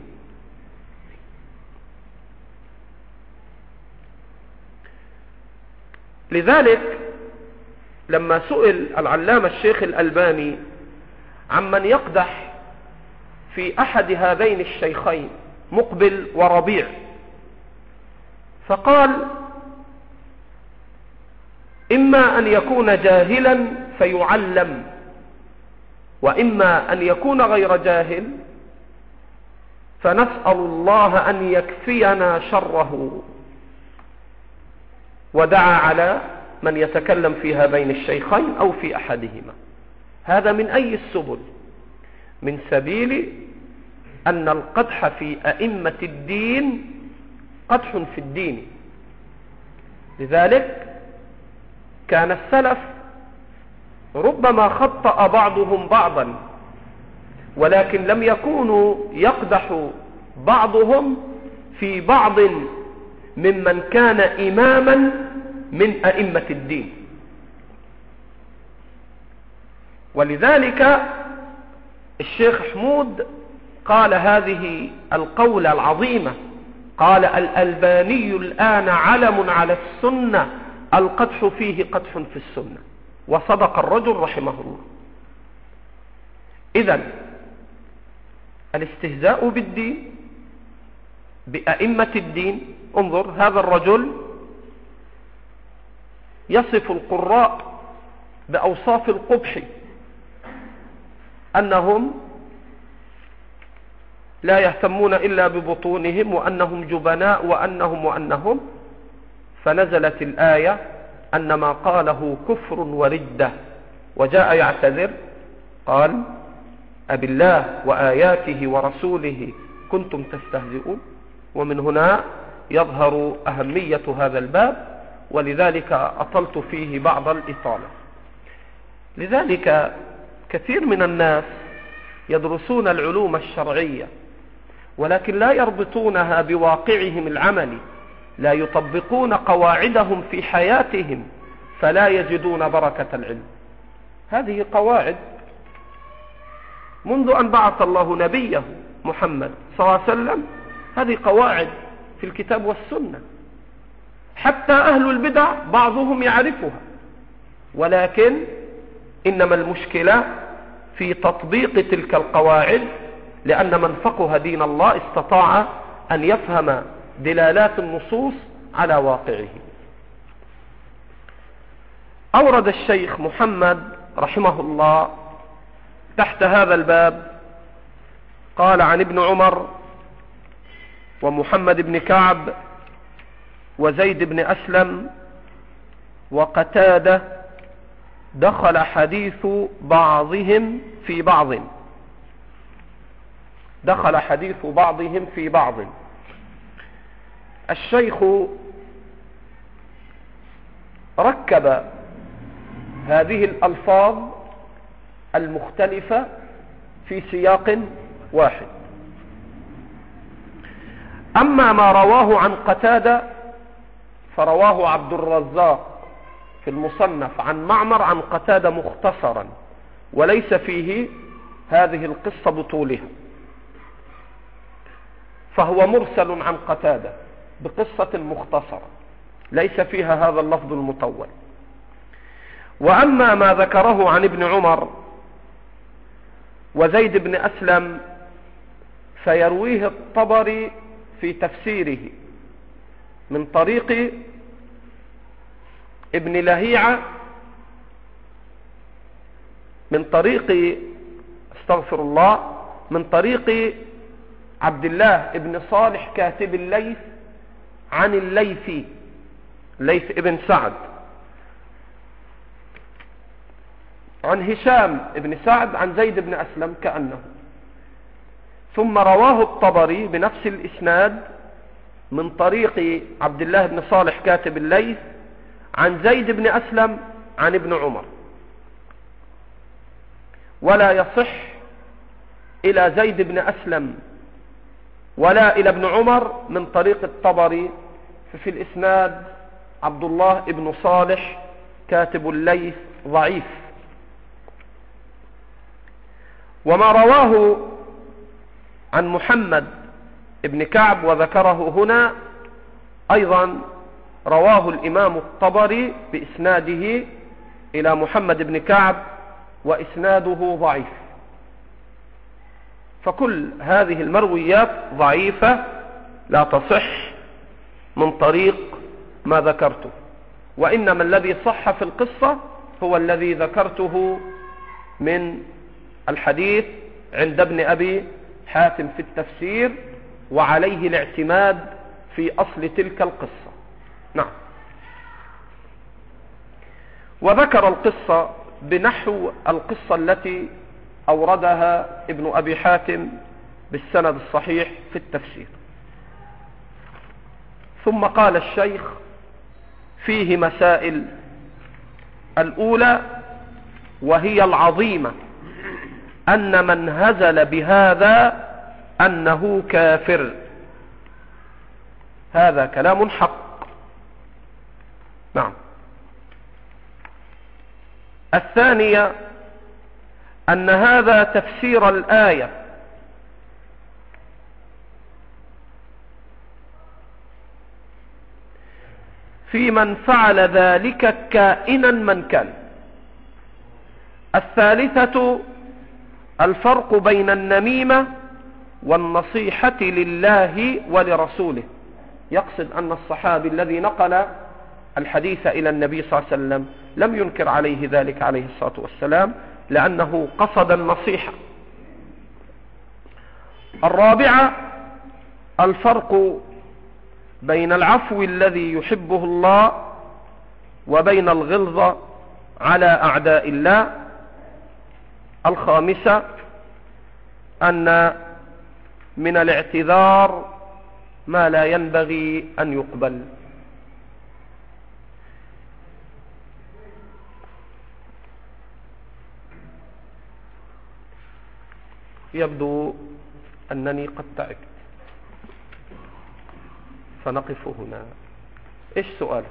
[SPEAKER 1] لذلك لما سئل العلامة الشيخ الألباني عمن يقدح في أحد هذين الشيخين مقبل وربيع، فقال: إما أن يكون جاهلا فيعلم، وإما أن يكون غير جاهل فنسأل الله أن يكفينا شره. ودعا على من يتكلم في هذين الشيخين أو في أحدهما. هذا من أي السبل؟ من سبيل أن القدح في أئمة الدين قدح في الدين. لذلك كان السلف ربما خطأ بعضهم بعضا، ولكن لم يكونوا يقدح بعضهم في بعض ممن كان إماما من أئمة الدين. ولذلك الشيخ حمود قال هذه القولة العظيمة، قال: الألباني الآن علم على السنة، القدح فيه قدح في السنة. وصدق الرجل رحمه الله. إذن الاستهزاء بالدين بأئمة الدين، انظر هذا الرجل يصف القراء بأوصاف القبح، أنهم لا يهتمون إلا ببطونهم وأنهم جبناء وأنهم وأنهم فنزلت الآية أن ما قاله كفر وردة، وجاء يعتذر قال أبالله وآياته ورسوله كنتم تستهزئون. ومن هنا يظهر أهمية هذا الباب، ولذلك أطلت فيه بعض الإطالة. لذلك كثير من الناس يدرسون العلوم الشرعية ولكن لا يربطونها بواقعهم العملي، لا يطبقون قواعدهم في حياتهم، فلا يجدون بركة العلم. هذه قواعد منذ أن بعث الله نبيه محمد صلى الله عليه وسلم، هذه قواعد في الكتاب والسنة، حتى أهل البدع بعضهم يعرفها، ولكن إنما المشكلة في تطبيق تلك القواعد، لأن من فقه دين الله استطاع أن يفهم دلالات النصوص على واقعه. أورد الشيخ محمد رحمه الله تحت هذا الباب، قال عن ابن عمر ومحمد بن كعب وزيد بن أسلم وقتادة دخل حديث بعضهم في بعض دخل حديث بعضهم في بعض. الشيخ ركب هذه الألفاظ المختلفة في سياق واحد. أما ما رواه عن قتادة فرواه عبد الرزاق في المصنف عن معمر عن قتادة مختصرا، وليس فيه هذه القصة بطولها، فهو مرسل عن قتادة بقصة مختصرة ليس فيها هذا اللفظ المطول. وأما ما ذكره عن ابن عمر وزيد بن أسلم فيرويه الطبري في تفسيره من طريق ابن لهيعة من طريق استغفر الله من طريق عبد الله ابن صالح كاتب الليث عن الليثي ليث ابن سعد عن هشام ابن سعد عن زيد بن أسلم كأنه، ثم رواه الطبري بنفس الإسناد من طريق عبد الله بن صالح كاتب الليث عن زيد بن أسلم عن ابن عمر، ولا يصح إلى زيد بن أسلم ولا إلى ابن عمر من طريق الطبري، ففي الإسناد عبد الله بن صالح كاتب الليث ضعيف. وما رواه عن محمد ابن كعب وذكره هنا أيضا رواه الإمام الطبري بإسناده إلى محمد بن كعب وإسناده ضعيف. فكل هذه المرويات ضعيفة لا تصح من طريق ما ذكرته، وإنما الذي صح في القصة هو الذي ذكرته من الحديث عند ابن أبي حاتم في التفسير، وعليه الاعتماد في أصل تلك القصة. نعم. وذكر القصة بنحو القصة التي أوردها ابن أبي حاتم بالسند الصحيح في التفسير. ثم قال الشيخ فيه مسائل. الأولى وهي العظيمة أن من هزل بهذا أنه كافر، هذا كلام حق. نعم. الثانية أن هذا تفسير الآية، في من فعل ذلك كائنا من كان. الثالثة الفرق بين النميمة والنصيحة لله ولرسوله. يقصد أن الصحابي الذي نقل الحديث إلى النبي صلى الله عليه وسلم لم ينكر عليه ذلك عليه الصلاة والسلام، لأنه قصد النصيحة. الرابعة الفرق بين العفو الذي يحبه الله وبين الغلظة على أعداء الله. الخامسة أن من الاعتذار ما لا ينبغي أن يقبل. يبدو أنني قد تعبت، فنقف هنا. إيش سؤالك؟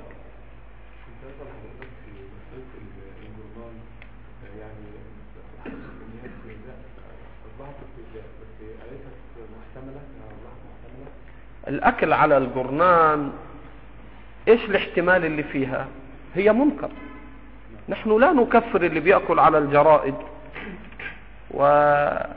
[SPEAKER 1] الأكل على الجرنان إيش الاحتمال اللي فيها؟ هي منكر. نحن لا نكفر اللي بيأكل على الجرائد. وجاني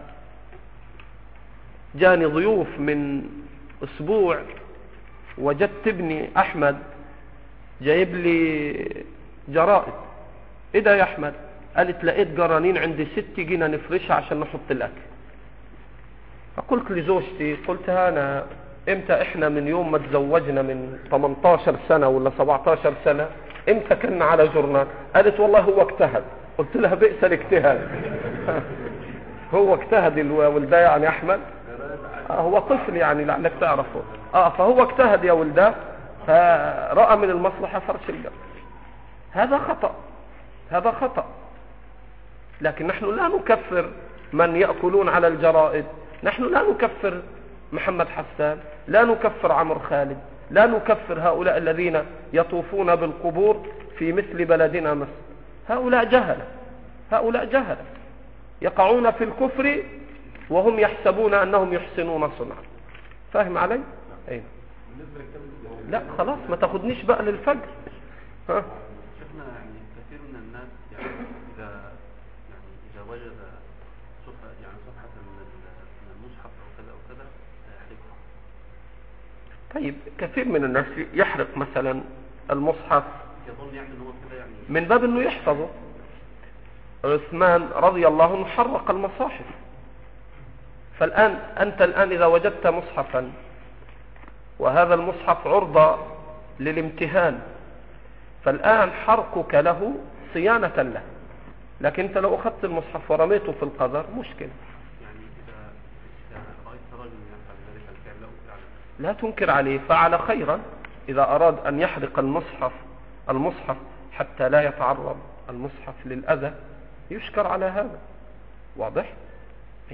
[SPEAKER 1] ضيوف من أسبوع، وجدت ابني أحمد جايب لي جرائد. إيه ده يا أحمد؟ قالت لقيت جرانين عندي ست، جينا نفرشها عشان نحط الأكل. فقلت لزوجتي، قلتها أنا امتى احنا من يوم ما تزوجنا من ثمانية عشر سنة ولا سبعة عشر سنة امتى كنا على جرنان؟ قالت والله هو اجتهد. قلت لها بئس الاجتهاد. هو اجتهد الولده يعني احمد. آه هو طفل يعني لعلك تعرفه. اه فهو اجتهد يا ولده، فرأى من المصلحة فرش الجر. هذا خطأ، هذا خطأ. لكن نحن لا نكفر من يأكلون على الجرائد. نحن لا نكفر محمد حسان، لا نكفر عمرو خالد، لا نكفر هؤلاء الذين يطوفون بالقبور في مثل بلدنا مصر. هؤلاء جهلة، هؤلاء جهلة يقعون في الكفر وهم يحسبون أنهم يحسنون صنعا. فاهم علي؟ أين؟ لا خلاص ما تاخدنيش بقى للفجر. ها؟
[SPEAKER 2] شفنا يعني كثير من الناس يعني إذا يعني إذا وجد صفحة يعني صفحة من المصحف أو كذا أو كذا يحرقها.
[SPEAKER 1] طيب كثير من الناس يحرق مثلا المصحف
[SPEAKER 2] يظن يعني إنه كذا يعني
[SPEAKER 1] من باب إنه يحفظه. عثمان رضي الله عنه حرق المصاحف. فالآن أنت الآن إذا وجدت مصحفا وهذا المصحف عرضة للامتهان، فالآن حرقك له صيانة له. لكن أنت لو أخذت المصحف ورميته في القذر مشكلة.
[SPEAKER 2] يعني إذا إذا رأيت رجل يفعل ذلك الفعل لا
[SPEAKER 1] لا تنكر عليه، فعل خيرا. إذا أراد أن يحرق المصحف المصحف حتى لا يتعرض المصحف للأذى يشكر على هذا. واضح؟ إيه؟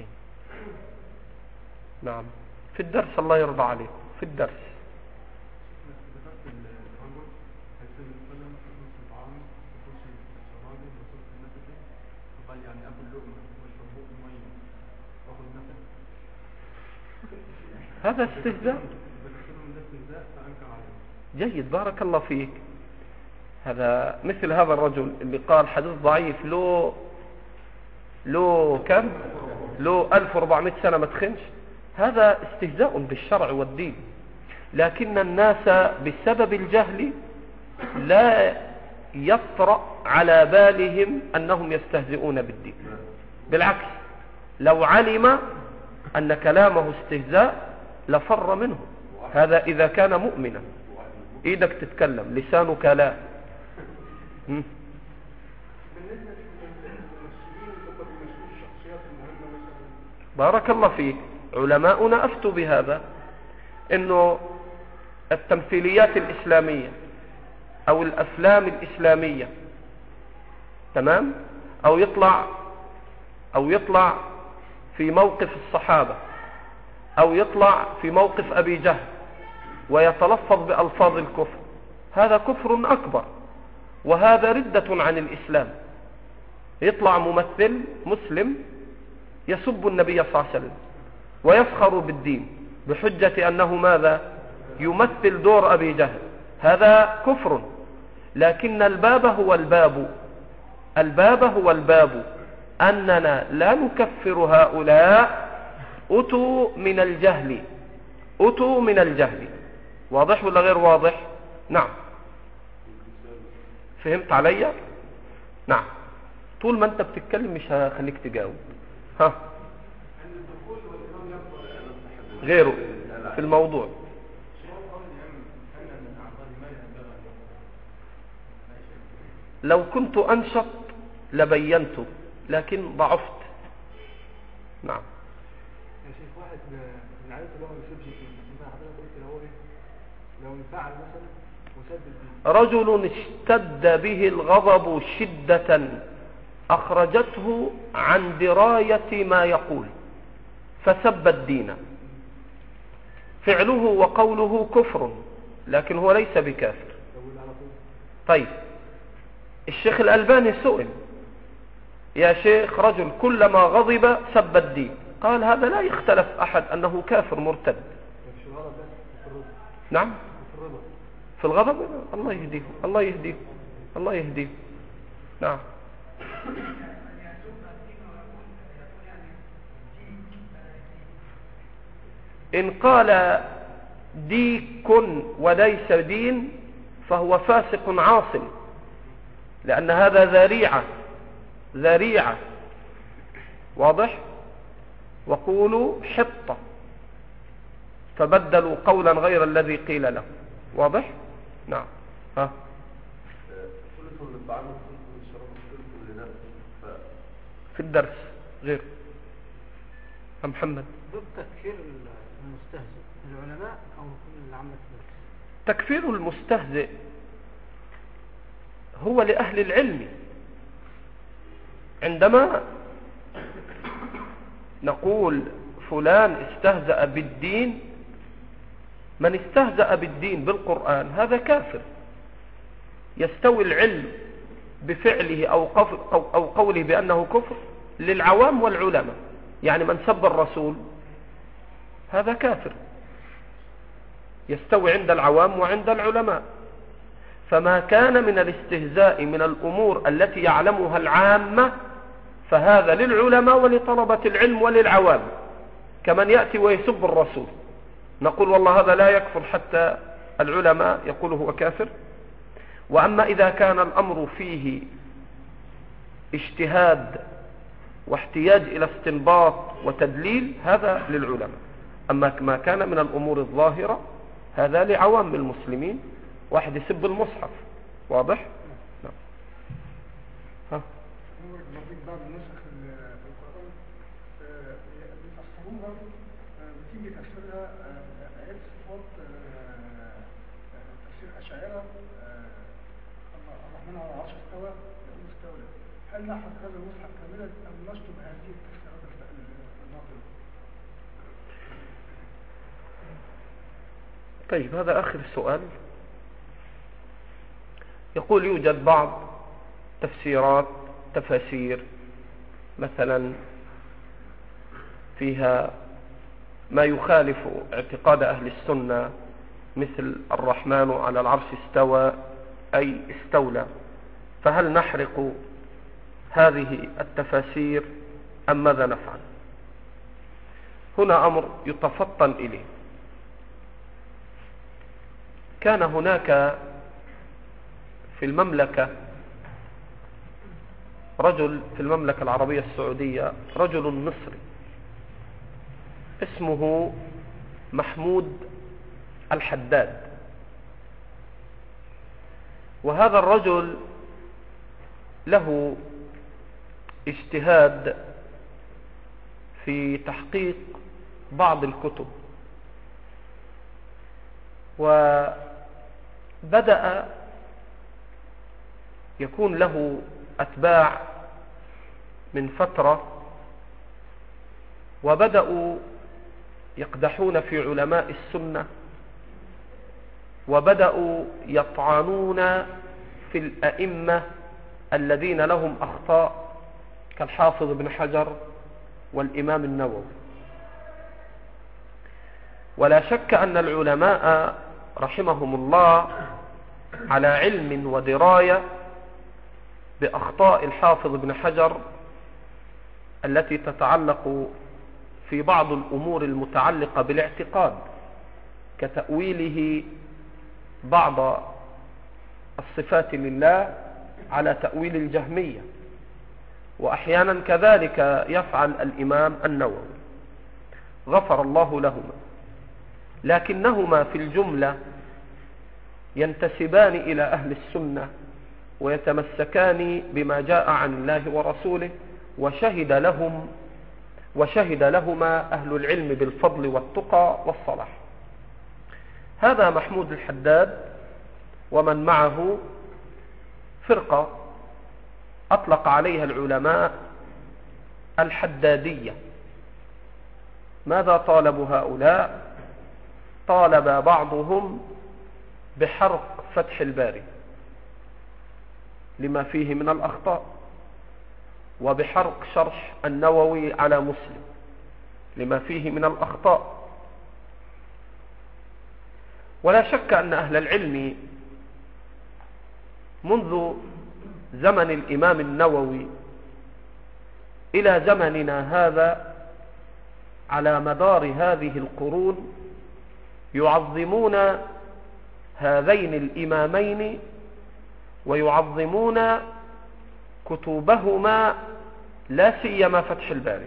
[SPEAKER 1] نعم في الدرس الله يرضى عليكم في الدرس. هذا استهزاء. جيد بارك الله فيك. هذا مثل هذا الرجل اللي قال حديث ضعيف له له كم له ألف وأربعمائة سنة ما تخنش. هذا استهزاء بالشرع والدين. لكن الناس بسبب الجهل لا يطرأ على بالهم أنهم يستهزئون بالدين. بالعكس لو علم أن كلامه استهزاء لفر منه. هذا إذا كان مؤمنا. إيدك تتكلم لسانك لا. م? بارك الله فيك. علماؤنا أفتوا بهذا، إنه التمثيليات الإسلامية أو الأفلام الإسلامية تمام، أو يطلع أو يطلع في موقف الصحابة أو يطلع في موقف أبي جهل ويتلفظ بألفاظ الكفر، هذا كفر أكبر وهذا ردة عن الإسلام. يطلع ممثل مسلم يسب النبي صلى الله عليه وسلم ويفخر بالدين بحجة أنه ماذا؟ يمثل دور أبي جهل. هذا كفر. لكن الباب هو الباب الباب هو الباب أننا لا نكفر هؤلاء. أتوا من الجهل أتوا من الجهل. واضح ولا غير واضح؟ نعم فهمت علي؟ نعم. طول ما انت بتتكلم مش هخليك تجاوب. ها غيره في الموضوع. لو كنت أنشط لبينته لكن ضعفت. نعم.
[SPEAKER 3] يا شيخ، واحد من العادات اللي هو ما بيسيبش فيه، حضرتك قلت لو هو ايه، لو انفعل مثلا وسدد فيه.
[SPEAKER 1] رجل اشتد به الغضب شدة أخرجته عن دراية ما يقول فسب الدين، فعله وقوله كفر لكن هو ليس بكافر. طيب الشيخ الألباني سئل: يا شيخ، رجل كلما غضب سب الدين، قال: هذا لا يختلف أحد أنه كافر مرتد. نعم، في الغضب. الله يهديه، الله يهديه، الله يهديه. نعم. إن قال ديك وليس دين فهو فاسق عاصم، لأن هذا ذريعة ذريعة. واضح؟ وقولوا حطة فبدلوا قولا غير الذي قيل له. واضح؟ نعم. ها في الدرس غير محمد.
[SPEAKER 3] ضد تكفير المستهزئ العلماء أو العامة؟
[SPEAKER 1] تكفير المستهزئ هو لأهل العلم. عندما نقول فلان استهزأ بالدين، من استهزأ بالدين بالقرآن هذا كافر. يستوي العلم بفعله أو أو قوله بأنه كفر للعوام والعلماء. يعني من سب الرسول هذا كافر، يستوي عند العوام وعند العلماء. فما كان من الاستهزاء من الأمور التي يعلمها العامة فهذا للعلماء ولطلبة العلم وللعوام. كمن يأتي ويسب الرسول نقول والله هذا لا يكفر حتى العلماء يقول هو كافر. وأما إذا كان الأمر فيه اجتهاد واحتياج إلى استنباط وتدليل هذا للعلماء. أما ما كان من الأمور الظاهرة هذا لعوام المسلمين. واحد يسب المصحف. واضح؟ نعم. ها
[SPEAKER 4] بعض النسخ القرآن بيفسروها بتيجي تفسيرها آيات صفات تفسير أشاعرة الرحمن على العرش استوى استولى. هل نحفظ هذا المصحف كاملا أم نشطب هذه التفسيرات الباطلة؟
[SPEAKER 1] طيب هذا آخر السؤال. يقول يوجد بعض تفسيرات تفاسير مثلا فيها ما يخالف اعتقاد أهل السنة، مثل الرحمن على العرش استوى أي استولى، فهل نحرق هذه التفاسير أم ماذا نفعل؟ هنا أمر يتفطن إليه. كان هناك في المملكة رجل في المملكة العربية السعودية، رجل مصري اسمه محمود الحداد. وهذا الرجل له اجتهاد في تحقيق بعض الكتب، وبدأ يكون له أتباع من فترة، وبدأوا يقدحون في علماء السنة، وبدأوا يطعنون في الأئمة الذين لهم أخطاء كالحافظ بن حجر والإمام النووي. ولا شك أن العلماء رحمهم الله على علم ودراية بأخطاء الحافظ بن حجر التي تتعلق في بعض الأمور المتعلقة بالاعتقاد، كتأويله بعض الصفات لله على تأويل الجهمية، وأحيانا كذلك يفعل الإمام النووي غفر الله لهما. لكنهما في الجملة ينتسبان إلى أهل السنة ويتمسكان بما جاء عن الله ورسوله، وشهد لهم وشهد لهما أهل العلم بالفضل والتقى والصلاح. هذا محمود الحداد ومن معه فرقة أطلق عليها العلماء الحدادية. ماذا طالبوا هؤلاء؟ طالب بعضهم بحرق فتح الباري لما فيه من الأخطاء، وبحرق شرح النووي على مسلم لما فيه من الأخطاء. ولا شك أن أهل العلم منذ زمن الإمام النووي إلى زمننا هذا على مدار هذه القرون يعظمون هذين الإمامين ويعظمون كتبهما، لا سيما فتح الباري.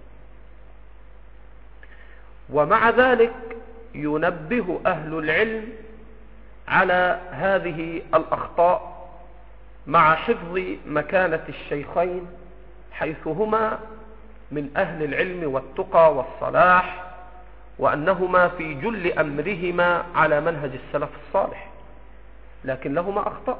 [SPEAKER 1] ومع ذلك ينبه أهل العلم على هذه الأخطاء مع حفظ مكانة الشيخين، حيث هما من أهل العلم والتقى والصلاح، وأنهما في جل أمرهما على منهج السلف الصالح، لكن لهما أخطاء.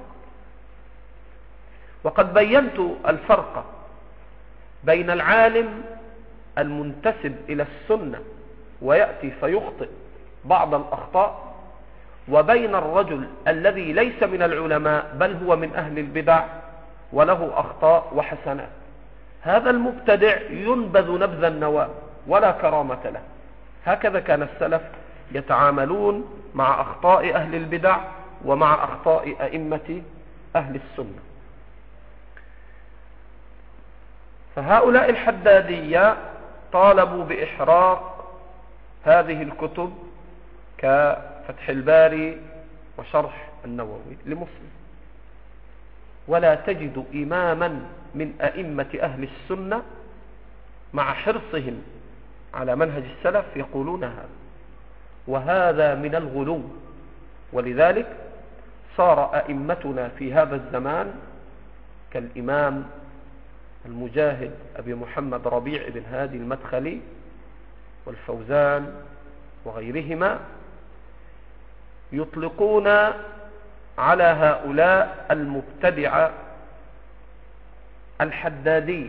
[SPEAKER 1] وقد بينت الفرق بين العالم المنتسب إلى السنة ويأتي فيخطئ بعض الأخطاء، وبين الرجل الذي ليس من العلماء بل هو من أهل البدع وله أخطاء وحسنات. هذا المبتدع ينبذ نبذ النوى ولا كرامة له. هكذا كان السلف يتعاملون مع أخطاء أهل البدع ومع أخطاء أئمة أهل السنة. فهؤلاء الحدادية طالبوا بإحراق هذه الكتب كفتح الباري وشرح النووي لمسلم. ولا تجد إماما من أئمة أهل السنة مع حرصهم على منهج السلف يقولون هذا، وهذا من الغلو. ولذلك صار أئمتنا في هذا الزمان كالإمام المجاهد أبي محمد ربيع بن هادي المدخلي والفوزان وغيرهما يطلقون على هؤلاء المبتدعة الحدادية،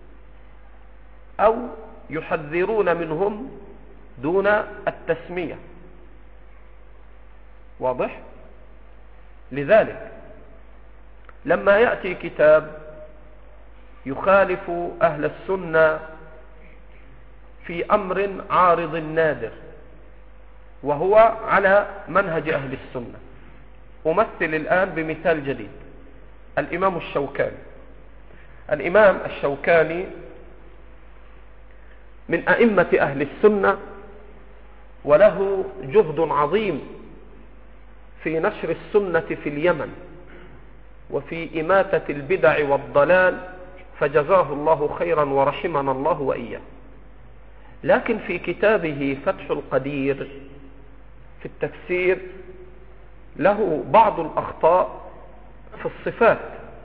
[SPEAKER 1] أو يحذرون منهم دون التسمية. واضح؟ لذلك لما يأتي كتاب يخالف أهل السنة في أمر عارض نادر وهو على منهج أهل السنة، أمثل الآن بمثال جديد. الإمام الشوكاني الإمام الشوكاني من أئمة أهل السنة، وله جهد عظيم في نشر السنة في اليمن وفي إماتة البدع والضلال، فجزاه الله خيرا ورحمنا الله وإياه. لكن في كتابه فتح القدير في التفسير له بعض الأخطاء في الصفات،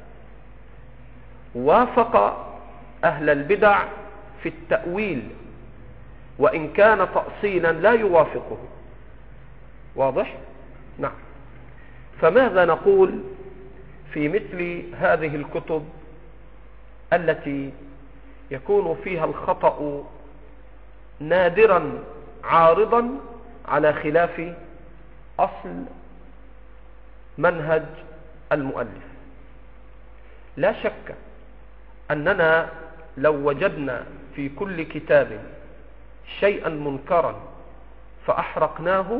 [SPEAKER 1] وافق أهل البدع في التأويل وإن كان تأصيلا لا يوافقه. واضح؟ نعم. فماذا نقول في مثل هذه الكتب التي يكون فيها الخطأ نادرا عارضا على خلاف أصل منهج المؤلف؟ لا شك أننا لو وجدنا في كل كتاب شيئا منكرا فأحرقناه،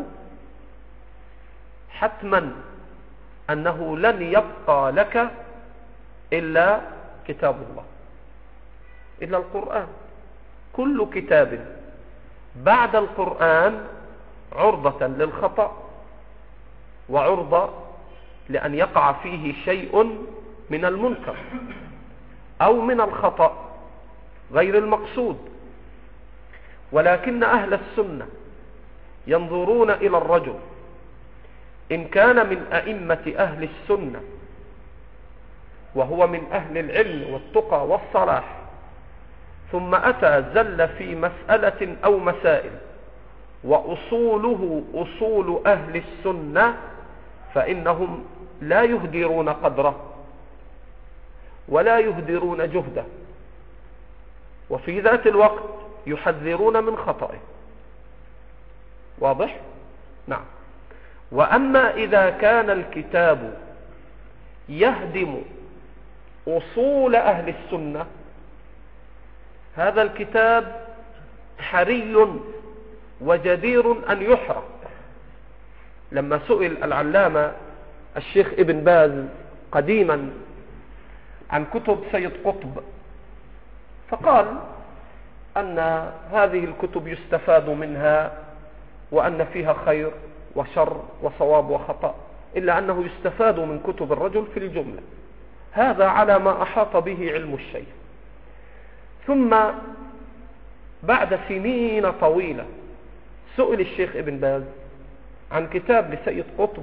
[SPEAKER 1] حتما أنه لن يبقى لك إلا كتاب الله، إلا القرآن. كل كتاب بعد القرآن عرضة للخطأ وعرضة لأن يقع فيه شيء من المنكر أو من الخطأ غير المقصود. ولكن أهل السنة ينظرون إلى الرجل إن كان من أئمة أهل السنة وهو من أهل العلم والتقى والصلاح، ثم أتى زل في مسألة أو مسائل وأصوله أصول أهل السنة، فإنهم لا يهدرون قدره ولا يهدرون جهده، وفي ذات الوقت يحذرون من خطئه. واضح؟ نعم. وأما إذا كان الكتاب يهدم أصول أهل السنة، هذا الكتاب حري وجدير أن يحرق. لما سئل العلامة الشيخ ابن باز قديما عن كتب سيد قطب، فقال أن هذه الكتب يستفاد منها وأن فيها خير وشر وصواب وخطأ، إلا أنه يستفاد من كتب الرجل في الجملة. هذا على ما أحاط به علم الشيء. ثم بعد سنين طويلة سئل الشيخ ابن باز عن كتاب لسيد قطب،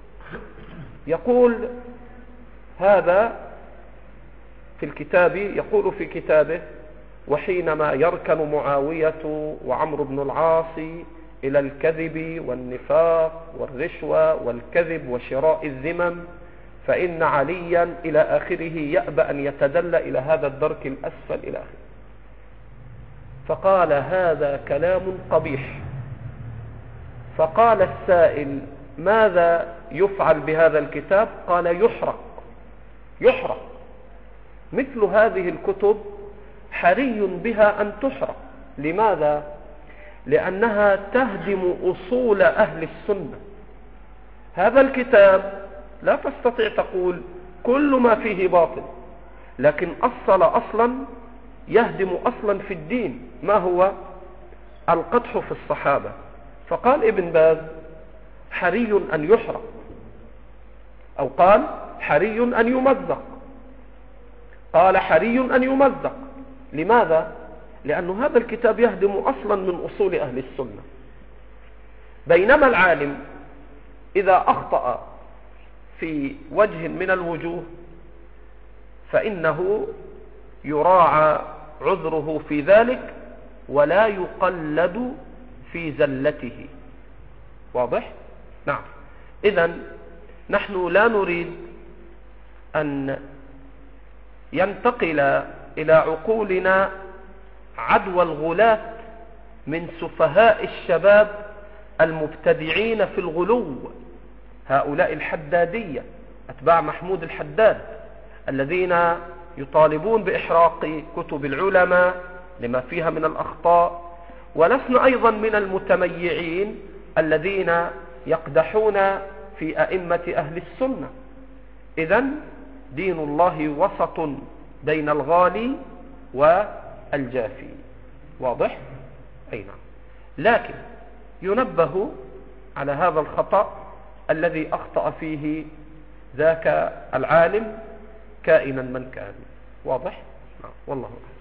[SPEAKER 1] يقول هذا في الكتاب، يقول في كتابه: وحينما يركن معاوية وعمرو بن العاص إلى الكذب والنفاق والرشوة والكذب وشراء الذمم، فإن عليا إلى آخره يأبى أن يتدلى إلى هذا الدرك الأسفل إلى آخره. فقال: هذا كلام قبيح. فقال السائل: ماذا يفعل بهذا الكتاب؟ قال: يحرق. يحرق. مثل هذه الكتب حري بها أن تحرق. لماذا؟ لأنها تهدم أصول أهل السنة. هذا الكتاب لا تستطيع تقول كل ما فيه باطل، لكن أصل أصلا يهدم أصلا في الدين، ما هو القدح في الصحابة. فقال ابن باز: حري أن يحرق، أو قال حري أن يمزق. قال حري أن يمزق. لماذا؟ لأن هذا الكتاب يهدم أصلا من أصول أهل السنة. بينما العالم إذا أخطأ في وجه من الوجوه فإنه يراعى عذره في ذلك ولا يقلد في زلته. واضح؟ نعم. إذن نحن لا نريد أن ينتقل إلى عقولنا عدوى الغلاة من سفهاء الشباب المبتدعين في الغلو، هؤلاء الحدادية أتباع محمود الحداد، الذين يطالبون بإحراق كتب العلماء لما فيها من الأخطاء. ولسنا أيضا من المتميعين الذين يقدحون في أئمة أهل السنة. إذن دين الله وسط بين الغالي والجافي. واضح؟ أي نعم. لكن ينبه على هذا الخطأ الذي أخطأ فيه ذاك العالم كائنا من كان. واضح؟ نعم. والله أعلم.